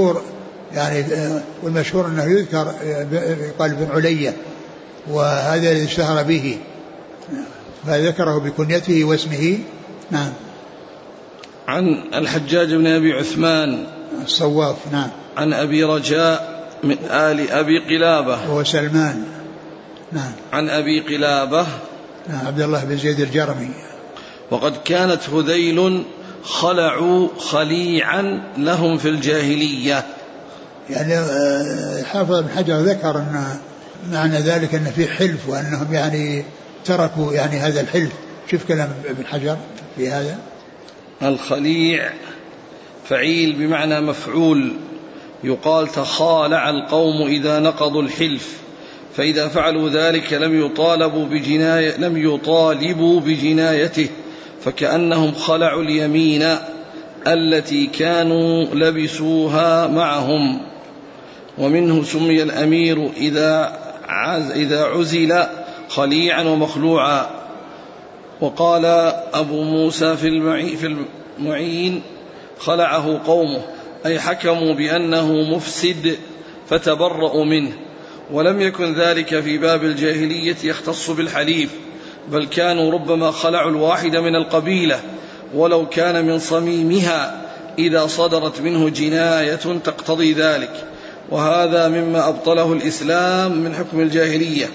والمشهور أنه يذكر قال ابن علية، وهذا الذي اشتهر به فذكره بكنيته واسمه. نعم. عن الحجاج بن أبي عثمان الصواف. نعم. عن أبي رجاء من آل أبي قلابة وهو سلمان. نعم. عن أبي قلابة نعم عبد الله بن زيد الجرمي. وقد كانت هذيل خلعوا خليعا لهم في الجاهلية. يعني حافظ بن حجر ذكر أن معنى ذلك أن في حلف، وأنهم يعني تركوا يعني هذا الحلف شوف كلام ابن حجر في هذا. الخليع فعيل بمعنى مفعول، يقال تخالع القوم إذا نقضوا الحلف، فإذا فعلوا ذلك لم يطالبوا بجنايته، فكأنهم خلعوا اليمين التي كانوا لبسوها معهم. ومنه سمي الأمير إذا عزل خليعا ومخلوعا. وقال أبو موسى في المعين خلعه قومه، أي حكموا بأنه مفسد فتبرؤوا منه. ولم يكن ذلك في باب الجاهلية يختص بالحليف، بل كانوا ربما خلعوا الواحد من القبيلة ولو كان من صميمها إذا صدرت منه جناية تقتضي ذلك، وهذا مما أبطله الإسلام من حكم الجاهلية،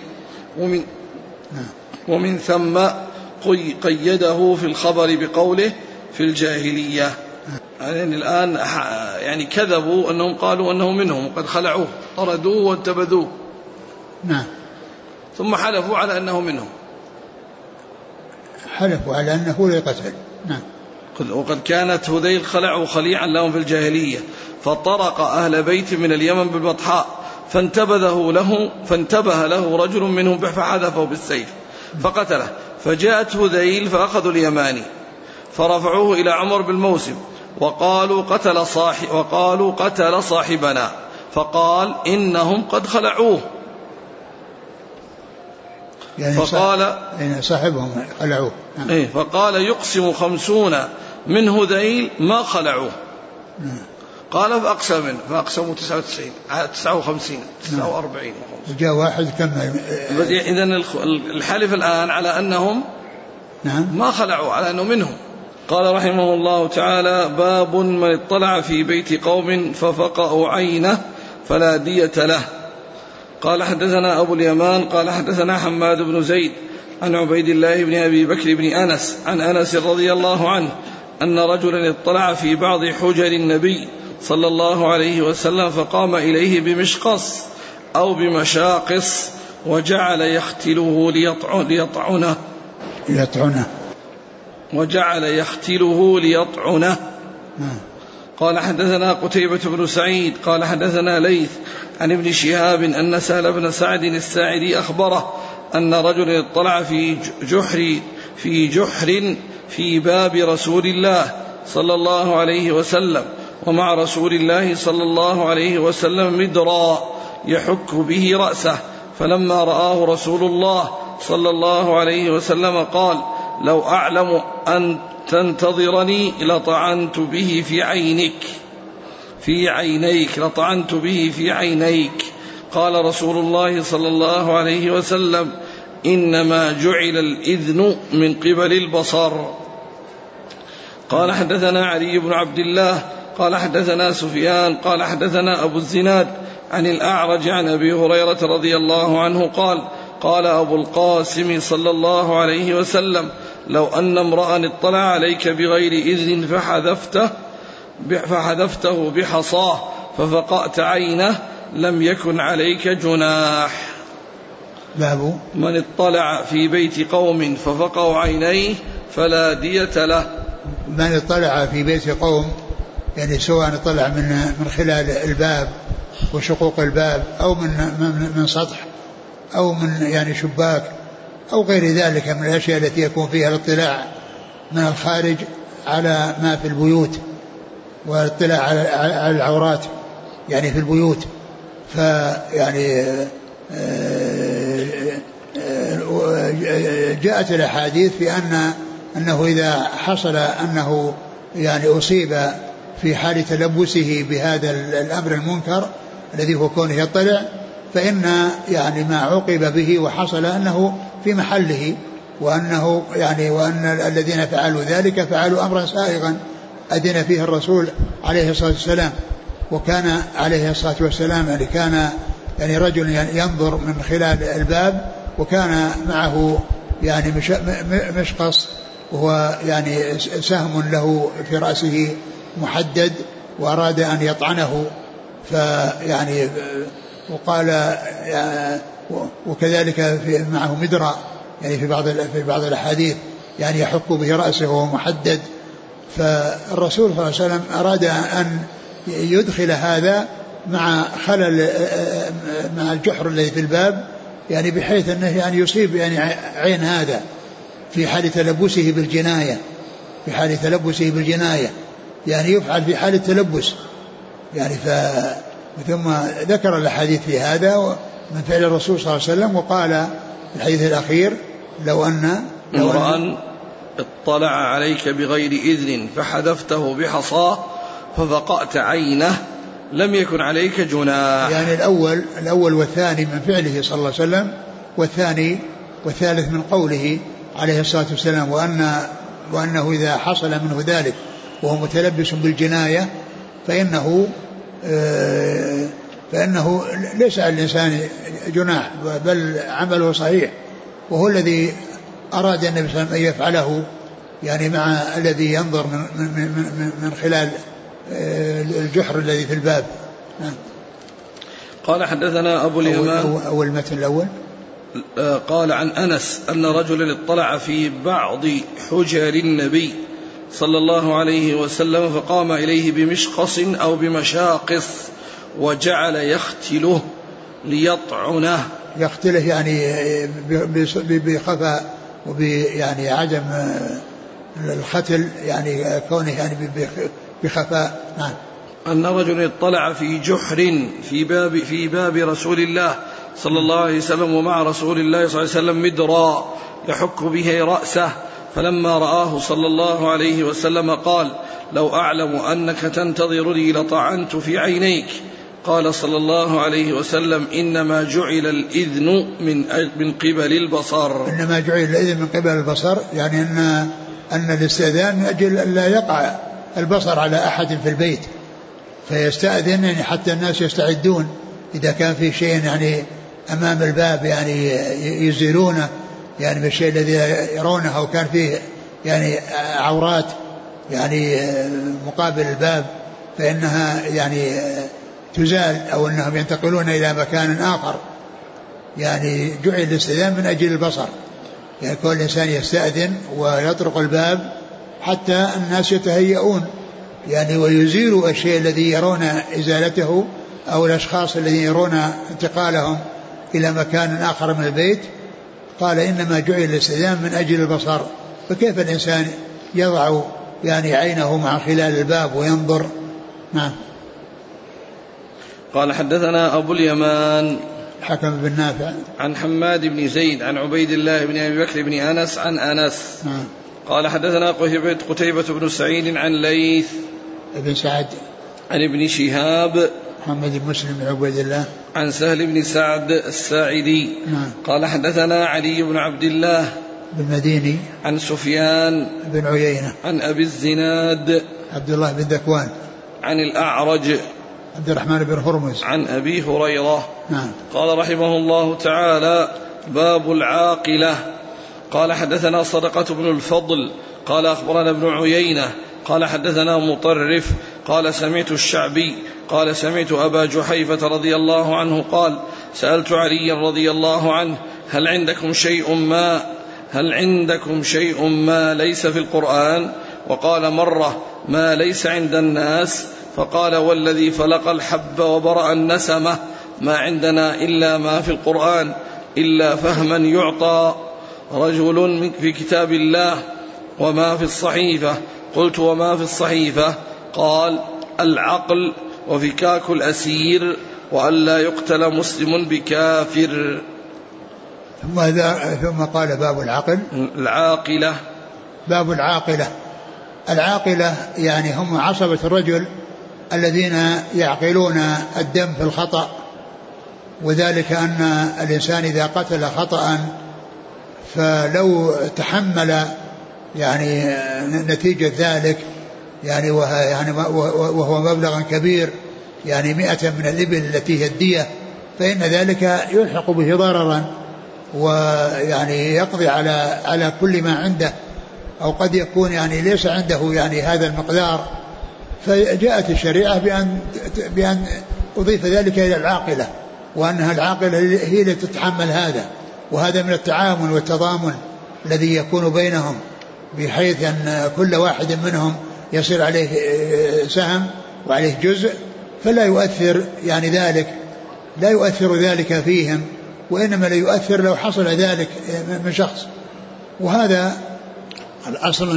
ومن ثم قيده في الخبر بقوله في الجاهلية. يعني الآن يعني كذبوا أنهم قالوا أنه منهم وقد خلعوه، طردوه وانتبذوه، ثم حلفوا على أنه منهم، حلفوا على أنه لقتل. وقد كانت هذيل خلعوا خليعا لهم في الجاهلية، فطرق أهل بيت من اليمن بالبطحاء فانتبه له رجل منهم فحذفه بالسيف فقتله، فجاءت هذيل فأخذوا اليماني فرفعوه إلى عمر بالموسم وقالوا قتل صاحبنا، فقال إنهم قد خلعوه، يعني صاحبهم خلعوه. فقال يقسم 50 من هذيل ما خلعوه. قال فأقسموا 99 59 49 جاء واحد كمل. إذن الحلف الآن على أنهم ما خلعوا، على أنه منهم. قال رحمه الله تعالى: باب من اطلع في بيت قوم ففقأوا عينه فلا دية له. قال حدثنا أبو اليمان قال حدثنا حماد بن زيد عن عبيد الله بن أبي بكر بن أنس عن أنس رضي الله عنه أن رجلا اطلع في بعض حجر النبي صلى الله عليه وسلم فقام إليه بمشقص أو بمشاقص وجعل يختله ليطعنه. قال حدثنا قتيبة بن سعيد قال حدثنا ليث عن ابن شهاب أن سهل بن سعد الساعدي أخبره أن رجلا اطلع في جحر في باب رسول الله صلى الله عليه وسلم، ومع رسول الله صلى الله عليه وسلم مدرا يحك به رأسه، فلما رآه رسول الله صلى الله عليه وسلم قال: لو أعلم أن تنتظرني لطعنت به في عينيك. قال رسول الله صلى الله عليه وسلم: إنما جعل الإذن من قبل البصر. قال حدثنا علي بن عبد الله قال حدثنا سفيان قال حدثنا أبو الزناد عن الأعرج عن أبي هريرة رضي الله عنه قال: قال أبو القاسم صلى الله عليه وسلم: لو أن امرأ اطلع عليك بغير إذن فحذفته بحصاه ففقأت عينه لم يكن عليك جناح. باب من اطلع في بيت قوم ففقأوا عينيه فلا دية له. من اطلع في بيت قوم يعني سواء اطلع من خلال الباب وشقوق الباب أو من سطح أو من يعني شباك أو غير ذلك من الأشياء التي يكون فيها الاطلاع من الخارج على ما في البيوت والاطلاع على العورات يعني في البيوت. فيعني جاءت الأحاديث في أنه إذا حصل أنه يعني أصيب في حال تلبسه بهذا الأمر المنكر الذي هو كونه يطلع، فإن يعني ما عوقب به وحصل أنه في محله، وأنه يعني وأن الذين فعلوا ذلك فعلوا أمرا سائغا أذن فيه الرسول عليه الصلاة والسلام. وكان عليه الصلاة والسلام يعني كان يعني رجل ينظر من خلال الباب وكان معه يعني مشقص وهو يعني سهم له في رأسه محدد وأراد أن يطعنه، فيعني وقال وكذلك معه مدرع يعني في بعض الأحاديث يعني يحك به رأسه وهو محدد. فالرسول صلى الله عليه وسلم أراد أن يدخل هذا مع خلل مع الجحر الذي في الباب، يعني بحيث أنه يعني يصيب يعني عين هذا في حال تلبسه بالجناية، في حال تلبسه بالجناية يعني يفعل في حال التلبس يعني. ثم ذكر الأحاديث في هذا من فعل الرسول صلى الله عليه وسلم، وقال في الحديث الأخير لو أن اطلع عليك بغير إذن فحذفته بحصاه ففقأت عينه لم يكن عليك جناح. يعني الأول والثاني من فعله صلى الله عليه وسلم، والثاني والثالث من قوله عليه الصلاة والسلام وأنه إذا حصل منه ذلك وهو متلبس بالجناية فإنه ليس على الإنسان جناح بل عمله صحيح، وهو الذي أراد النبي صلى الله عليه وسلم أن يفعله يعني مع الذي ينظر من خلال الجحر الذي في الباب. قال حدثنا أبو اليمان أول المتن الأول قال عن أنس أن رجلا اطلع في بعض حجر النبي صلى الله عليه وسلم فقام إليه بمشقص أو بمشاقص وجعل يختله ليطعنه. يختله يعني بخفاء وبيعني عدم الختل يعني كونه يعني بخفاء. نعم. أن رجل اطلع في جحر في باب رسول الله صلى الله عليه وسلم ومع رسول الله صلى الله عليه وسلم مدرا يحك به رأسه، فلما رآه صلى الله عليه وسلم قال لو أعلم أنك تنتظرني لطعنت في عينيك. قال صلى الله عليه وسلم إنما جعل الإذن من قبل البصر. إنما جعل الإذن من قبل البصر، يعني أن الاستئذان من أجل أن لا يقع البصر على أحد في البيت، فيستأذن يعني حتى الناس يستعدون إذا كان في شيء يعني أمام الباب يعني يزيلونه يعني بالشيء الذي يرونه، أو كان فيه يعني عورات يعني مقابل الباب فإنها يعني تزال، أو أنهم ينتقلون إلى مكان آخر. يعني جعل الاستئذان من أجل البصر، يعني كل إنسان يستأذن ويطرق الباب حتى الناس يتهيئون يعني ويزيلوا الشيء الذي يرون إزالته، أو الأشخاص الذين يرون انتقالهم إلى مكان آخر من البيت. قال إنما جعل الاستئذان من أجل البصر، فكيف الإنسان يضع يعني عينه مع خلال الباب وينظر. نعم. قال حدثنا أبو اليمان حكم بن نافع عن حماد بن زيد عن عبيد الله بن أبي بكر بن أنس عن أنس. نعم. قال حدثنا قتيبة بن سعيد عن ليث بن سعد عن ابن شهاب محمد بن مسلم بن عبيد الله عن سهل بن سعد الساعدي. نعم. قال حدثنا علي بن عبد الله بن مديني عن سفيان بن عيينة عن أبي الزناد عبد الله بن ذكوان عن الأعرج عبد الرحمن بن هرمز عن أبي هريرة. نعم. قال رحمه الله تعالى باب العاقلة. قال حدثنا صدقة بن الفضل قال أخبرنا ابن عيينة قال حدثنا مطرف قال سمعت الشعبي قال سمعت أبا جحيفة رضي الله عنه قال سألت علي رضي الله عنه هل عندكم شيء ما ليس في القرآن؟ وقال مرة ما ليس عند الناس، فقال والذي فلق الحب وبرأ النسمة ما عندنا إلا ما في القرآن إلا فهما يعطى رجل في كتاب الله وما في الصحيفة. قلت وما في الصحيفة؟ قال العقل وفكاك الأسير وألا يقتل مسلم بكافر. ثم قال باب العاقلة. باب العاقلة يعني هم عصبة الرجل الذين يعقلون الدم في الخطأ، وذلك أن الإنسان إذا قتل خطأ فلو تحمل يعني نتيجة ذلك يعني وهو مبلغ كبير يعني 100 من الإبل التي هي الدية، فإن ذلك يلحق به ضررا ويعني يقضي على كل ما عنده، أو قد يكون يعني ليس عنده يعني هذا المقدار، فجاءت الشريعة بأن أضيف ذلك إلى العاقلة، وأنها العاقلة هي التي تتحمل هذا، وهذا من التعاون والتضامن الذي يكون بينهم، بحيث أن كل واحد منهم يصير عليه سهم وعليه جزء، فلا يؤثر يعني ذلك، لا يؤثر ذلك فيهم، وإنما لا يؤثر لو حصل ذلك من شخص. وهذا الأصل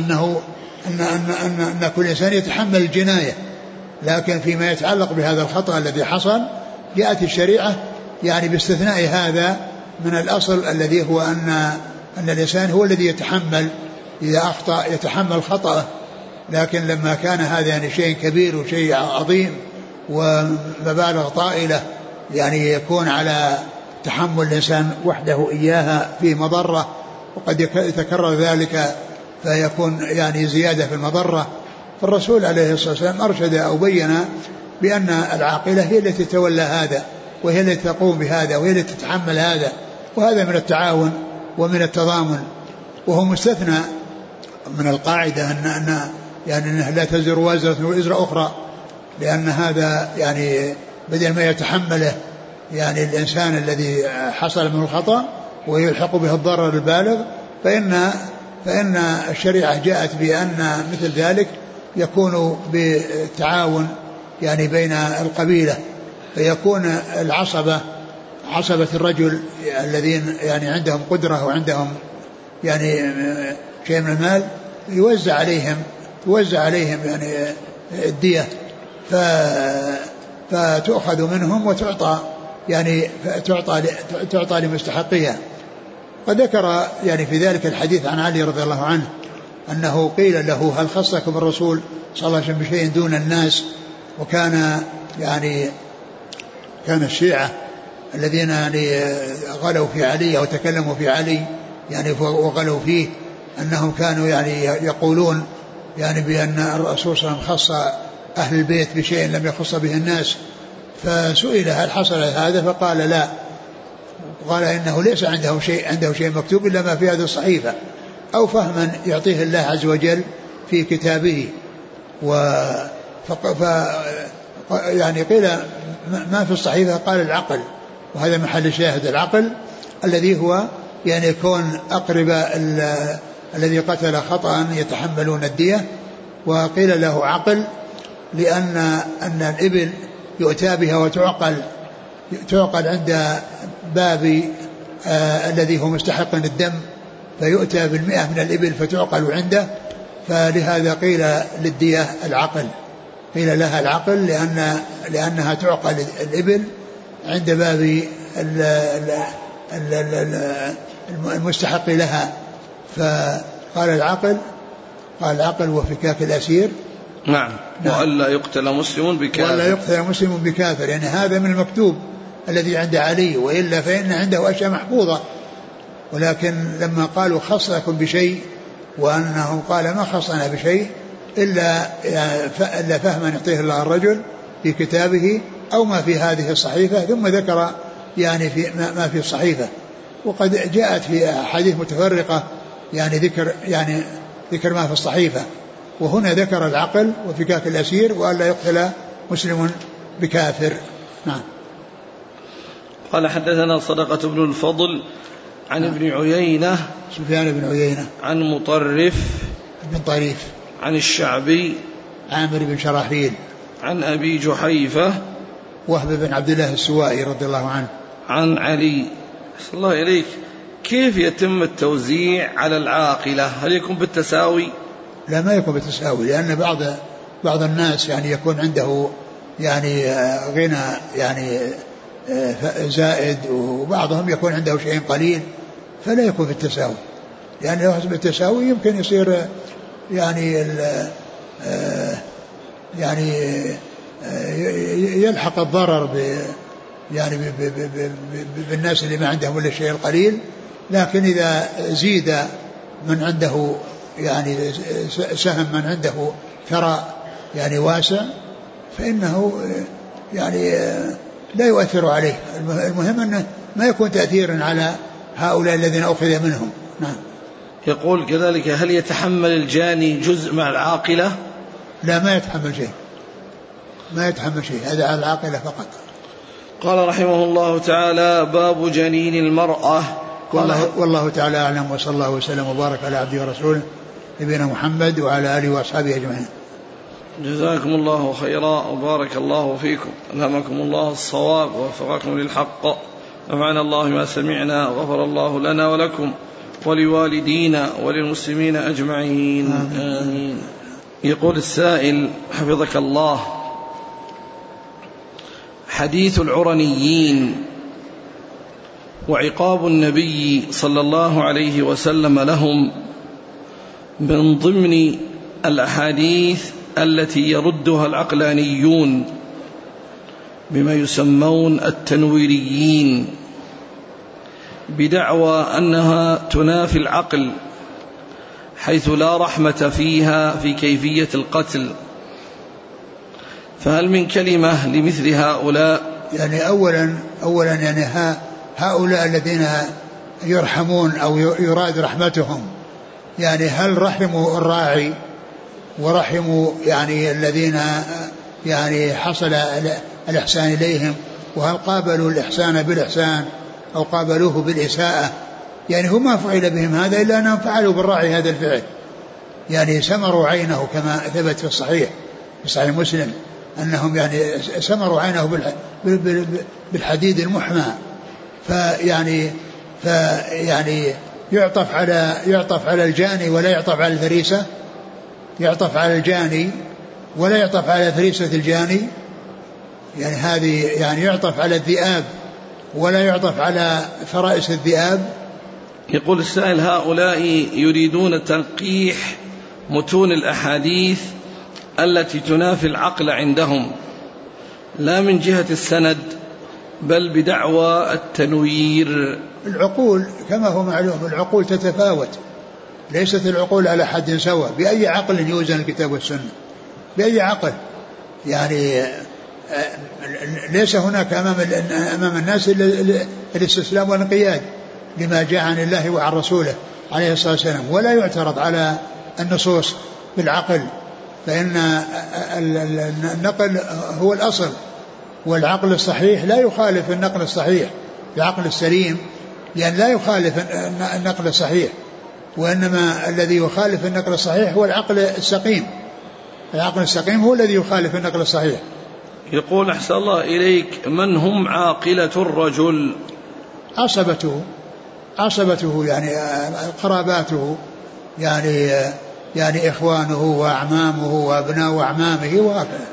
أن كل إنسان يتحمل الجناية، لكن فيما يتعلق بهذا الخطأ الذي حصل جاءت الشريعة يعني باستثناء هذا من الأصل الذي هو أن الإنسان هو الذي يتحمل إذا أخطأ يتحمل خطأه. لكن لما كان هذا يعني شيء كبير وشيء عظيم ومبالغ طائلة يعني يكون على تحمل الإنسان وحده إياها في مضرة، وقد يتكرر ذلك فيكون يعني زيادة في المضرة. فالرسول عليه الصلاة والسلام أرشد أو بين بأن العاقلة هي التي تتولى هذا، وهي التي تقوم بهذا، وهي التي تتحمل هذا، وهذا من التعاون ومن التضامن. وهو مستثنى من القاعدة أنها لا تزر وازرة وزر أخرى، لأن هذا يعني بدل ما يتحمله يعني الإنسان الذي حصل من الخطأ ويلحق به الضرر البالغ، فإن الشريعة جاءت بأن مثل ذلك يكون بالتعاون يعني بين القبيلة، فيكون عصبة الرجل الذين يعني عندهم قدرة وعندهم يعني شيء من المال توزع عليهم يعني الدية، فتؤخذ منهم وتعطى يعني تعطى لمستحقيها. قد ذكر يعني في ذلك الحديث عن علي رضي الله عنه أنه قيل له هل خصكم الرسول صلى الله عليه وسلم بشيء دون الناس؟ وكان يعني كان الشيعة الذين يعني غلوا في علي أو تكلموا في علي يعني وغلوا فيه أنهم كانوا يعني يقولون يعني بأن الرسول صلى الله عليه وسلم خص أهل البيت بشيء لم يخص به الناس. فسئل هل حصل هذا؟ فقال لا، قال إنه ليس عنده شيء مكتوب إلا ما في هذه الصحيفة، أو فهما يعطيه الله عز وجل في كتابه. يعني قيل ما في الصحيفة، قال العقل، وهذا محل شاهد، العقل الذي هو يعني يكون أقرب الذي قتل خطأ يتحملون الدية. وقيل له عقل لأن الإبل يؤتى بها وتعقل عند باب الذي هو مستحق الدم، فيؤتى 100 من الإبل فتعقل عنده، فلهذا قيل للدية العقل، قيل لها العقل لأنها تعقل الإبل عند باب المستحق لها. فقال العقل وفكاك الأسير. نعم. وألا يقتل مسلم بكافر، يعني هذا من المكتوب الذي عند علي، وإلا فإن عنده أشياء محفوظة. ولكن لما قالوا خصكم بشيء، وأنه قال ما خصنا بشيء إلا فهما يعطيه الله الرجل في كتابه أو ما في هذه الصحيفة، ثم ذكر يعني في ما في الصحيفة. وقد جاءت في أحاديث متفرقة يعني ذكر ما في الصحيفة، وهنا ذكر العقل وفكاك الأسير وألا يقتل مسلم بكافر. نعم. قال حدثنا صدقة بن الفضل عن ابن عيينة، سفيان بن عيينة، عن مطرف بن طريف، عن الشعبي عامر بن شراحيل، عن أبي جحيفة وهب بن عبد الله السوائي رضي الله عنه، عن علي. صلى الله إليك، كيف يتم التوزيع على العاقلة؟ هل يكون بالتساوي؟ لا، ما يكون بالتساوي، لأن بعض الناس يعني يكون عنده يعني غنى يعني زائد، وبعضهم يكون عنده شيء قليل، فلا يكون في التساوي. يعني لو حسب التساوي يمكن يصير يعني يلحق الضرر بالناس اللي ما عندهم الا الشيء القليل. لكن إذا زيد من عنده يعني سهم من عنده ثراء يعني واسع، فإنه يعني لا يؤثر عليه. المهم أنه ما يكون تأثيرا على هؤلاء الذين أخذ منهم. نعم. يقول كذلك هل يتحمل الجاني جزء مع العاقلة؟ لا، ما يتحمل شيء، هذا على العاقلة فقط. قال رحمه الله تعالى: باب جنين المرأة. والله تعالى أعلم، وصلى الله وسلم وبارك على عبده ورسوله نبينا محمد وعلى آله وأصحابه أجمعين. جزاكم الله خيرا وبارك الله فيكم، ألهمكم الله الصواب ووفقكم للحق، نفعنا الله ما سمعنا، وغفر الله لنا ولكم ولوالدينا وللمسلمين أجمعين آمين. يقول السائل حفظك الله: حديث العرنيين وعقاب النبي صلى الله عليه وسلم لهم من ضمن الأحاديث التي يردها العقلانيون بما يسمون التنويريين بدعوى أنها تنافي العقل، حيث لا رحمة فيها في كيفية القتل، فهل من كلمة لمثل هؤلاء؟ يعني أولا يعني هؤلاء الذين يرحمون أو يراد رحمتهم، يعني هل رحموا الراعي ورحموا يعني الذين يعني حصل الإحسان إليهم، وهل قابلوا الإحسان بالإحسان أو قابلوه بالإساءة؟ يعني هم ما فعل بهم هذا إلا أنهم فعلوا بالراعي هذا الفعل، يعني سمروا عينه كما ثبت في الصحيح في صحيح مسلم أنهم يعني سمروا عينه بالحديد المحمى. فيعني يعطف على الجاني ولا يعطف على الفريسة، يعطف على الجاني ولا يعطف على فريسة الجاني، يعني هذه يعني يعطف على الذئاب ولا يعطف على فرائس الذئاب. يقول السائل: هؤلاء يريدون تنقيح متون الأحاديث التي تنافي العقل عندهم، لا من جهة السند بل بدعوى التنوير. العقول كما هو معلوم العقول تتفاوت، ليست العقول على حد سواء. بأي عقل يوزن الكتاب والسنة؟ بأي عقل؟ يعني ليس هناك أمام الناس الاستسلام والانقياد لما جاء عن الله وعن رسوله عليه الصلاة والسلام، ولا يعترض على النصوص بالعقل، فإن النقل هو الأصل، والعقل الصحيح لا يخالف النقل الصحيح، العقل السليم يعني لا يخالف النقل الصحيح، وإنما الذي يخالف النقل الصحيح هو العقل السقيم. العقل السقيم هو الذي يخالف النقل الصحيح. يقول: أحسن الله إليك، من هم عاقلة الرجل؟ عصبته يعني قراباته، يعني إخوانه وأعمامه وأبناء أعمامه وهكذا.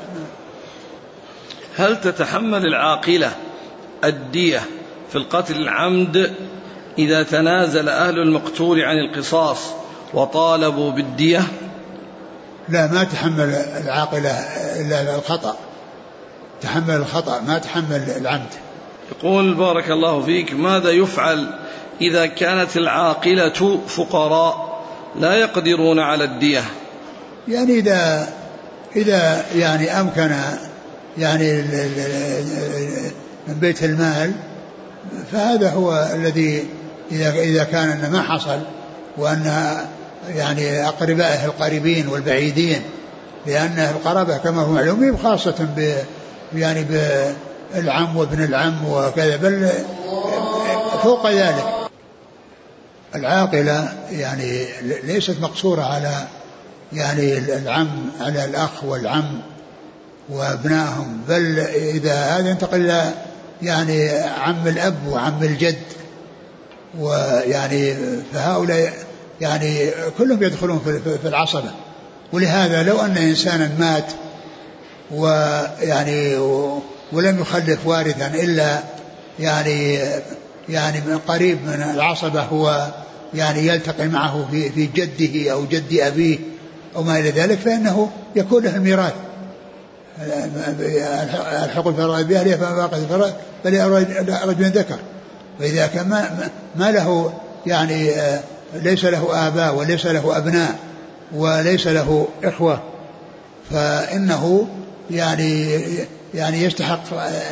هل تتحمل العاقلة الدية في القتل العمد إذا تنازل أهل المقتول عن القصاص وطالبوا بالدية؟ لا، ما تحمل العاقلة إلا الخطأ، تحمل الخطأ ما تحمل العمد. يقول: بارك الله فيك، ماذا يفعل إذا كانت العاقلة فقراء لا يقدرون على الدية؟ يعني إذا يعني أمكن يعني من بيت المال فهذا هو الذي إذا كان أن ما حصل، وأن يعني أقربائه القريبين والبعيدين، لأن القرابة كما هو معلوم خاصة يعني بالعم وابن العم وكذا، بل فوق ذلك. العاقلة يعني ليست مقصورة على يعني العم، على الأخ والعم وابنائهم، بل إذا هذا ينتقل إلى يعني عم الأب وعم الجد، ويعني فهؤلاء يعني كلهم يدخلون في العصبة. ولهذا لو أن إنسانا مات ويعني ولم يخلف وارثا إلا يعني من قريب من العصبة هو يعني يلتقي معه في جده أو جد أبيه أو ما إلى ذلك، فإنه يكون له الميراث. الحق الفرائض بأهلها فما باقي الفرائض فلرجل ذكر. وإذا كان ما له يعني ليس له آباء وليس له أبناء وليس له إخوة، فإنه يعني يستحق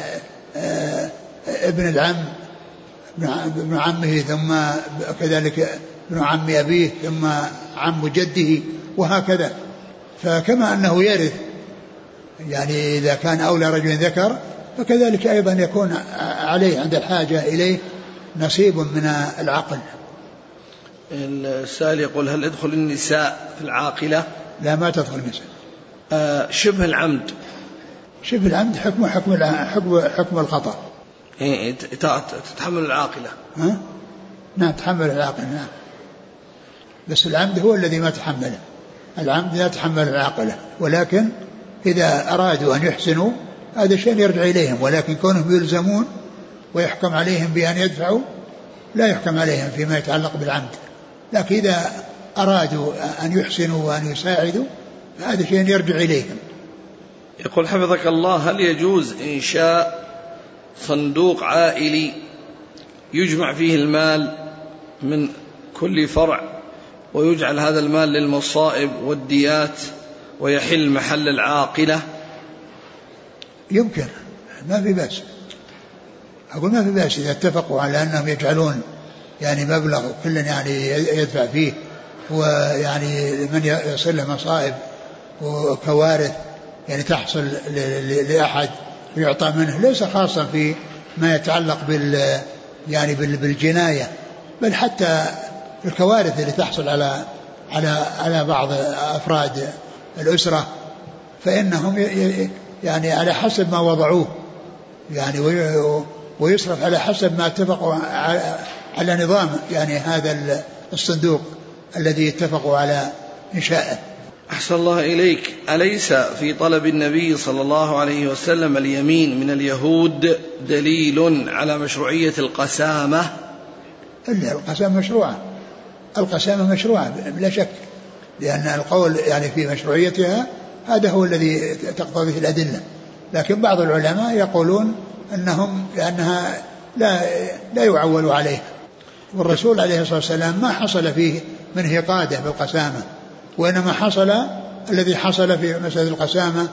ابن العم ابن عمه، ثم كذلك ابن عم أبيه، ثم عم جده، وهكذا. فكما أنه يرث يعني إذا كان أولى رجل ذكر، فكذلك أيضا يكون عليه عند الحاجة إليه نصيب من العقل. السائل يقول هل يدخل النساء في العاقلة؟ لا، ما تدخل النساء. شبه العمد. شبه العمد حكم الخطأ. تتحمل العاقلة. نعم تحمل العاقلة، نعم. بس العمد هو الذي ما تحمله. العمد لا تحمل العاقلة، ولكن إذا أرادوا أن يحسنوا هذا شيء يرجع إليهم، ولكن كونهم يلزمون ويحكم عليهم بأن يدفعوا لا يحكم عليهم فيما يتعلق بالعمد. لكن إذا أرادوا أن يحسنوا وأن يساعدوا هذا شيء يرجع إليهم. يقول حفظك الله هل يجوز إنشاء صندوق عائلي يجمع فيه المال من كل فرع ويجعل هذا المال للمصائب والديات ويحل محل العاقلة؟ يمكن، ما في بأس. أقول ما في بأس إذا اتفقوا على أنهم يجعلون يعني مبلغ كل يعني يدفع فيه، ويعني من يصل له مصائب وكوارث يعني تحصل لأحد يعطى منه، ليس خاصا في ما يتعلق يعني بالجناية، بل حتى الكوارث اللي تحصل على بعض أفراد الأسرة فإنهم يعني على حسب ما وضعوه يعني ويصرف على حسب ما اتفقوا على نظام يعني هذا الصندوق الذي اتفقوا على إنشائه. أحسن الله إليك، أليس في طلب النبي صلى الله عليه وسلم اليمين من اليهود دليل على مشروعية القسامة؟ إلا القسامة مشروعة، القسامة مشروعة بلا شك، لأن القول يعني في مشروعيتها هذا هو الذي تقتضيه الأدلة. لكن بعض العلماء يقولون لأنها لا يعول عليها، والرسول عليه الصلاة والسلام ما حصل فيه منه قادة بالقسامة، وإنما حصل الذي حصل في مسألة القسامة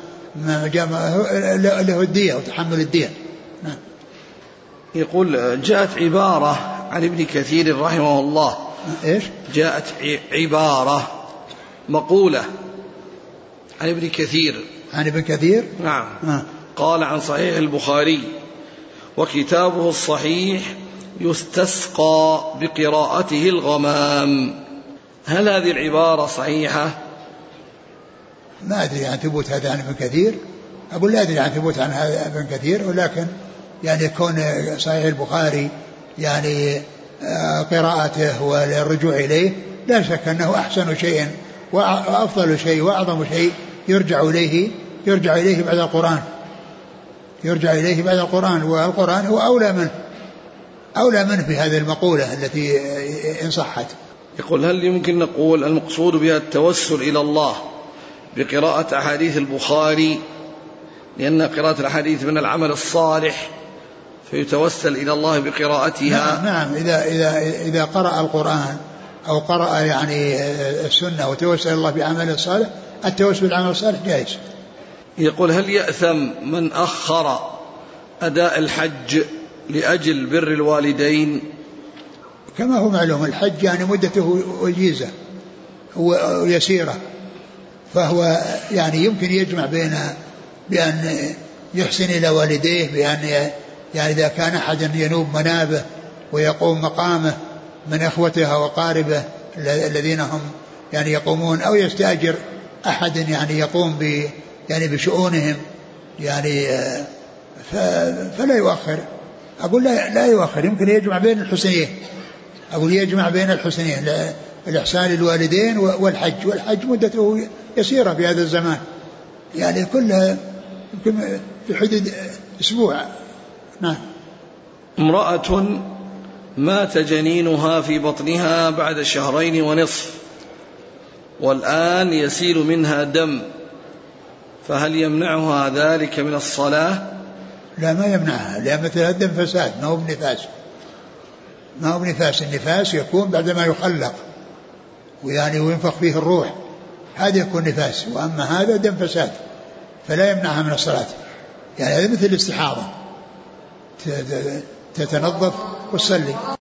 له الدية وتحمل الدية. نعم. يقول جاءت عبارة عن ابن كثير رحمه الله. إيش؟ جاءت عبارة مقولة عن ابن كثير. عن ابن كثير؟ نعم. قال عن صحيح البخاري وكتابه الصحيح يستسقى بقراءته الغمام. هل هذه العبارة صحيحة؟ ما أدري عن ثبوت هذا عن ابن كثير، أقول لا أدري عن ثبوت عن هذا ابن كثير، ولكن يعني كون صحيح البخاري يعني قراءته والرجوع إليه لا شك أنه أحسن شيء وأفضل شيء وأعظم شيء يرجع إليه بعد القرآن، يرجع إليه بعد القرآن، والقرآن هو أولى منه في هذه المقولة التي إن صحت. يقول هل يمكن نقول المقصود بها التوسل إلى الله بقراءة أحاديث البخاري، لأن قراءة الأحاديث من العمل الصالح فيتوسل إلى الله بقراءتها؟ نعم. إذا قرأ القرآن أو قرأ يعني السنة وتوسل إلى الله بعمل الصالح، التوسل بالعمل الصالح جائز. يقول هل يأثم من أخر أداء الحج لأجل بر الوالدين؟ كما هو معلوم الحج يعني مدته وجيزة ويسيرة، فهو يعني يمكن يجمع بأن يحسن إلى والديه، بأن يعني إذا كان أحد ينوب منابه ويقوم مقامه من إخوته وقاربه الذين هم يعني يقومون، أو يستأجر أحد يعني يقوم يعني بشؤونهم يعني فلا يؤخر. أقول لا يؤخر، يمكن يجمع بين الحسنين. أقول يجمع بين الحسنين، الإحسان للوالدين والحج مدته يسيرة في هذا الزمان، يعني كلها يمكن في حدود أسبوع. نعم. امرأة مات جنينها في بطنها بعد 2.5 شهر والآن يسيل منها دم، فهل يمنعها ذلك من الصلاة؟ لا، ما يمنعها، لأن مثل الدم فساد، ما هو بنفاس. النفاس يكون بعدما يخلق ويعني وينفخ فيه الروح، هذا يكون نفاس، وأما هذا دم فساد فلا يمنعها من الصلاة. يعني هذا مثل الاستحاضة، تتنظف وتصلي.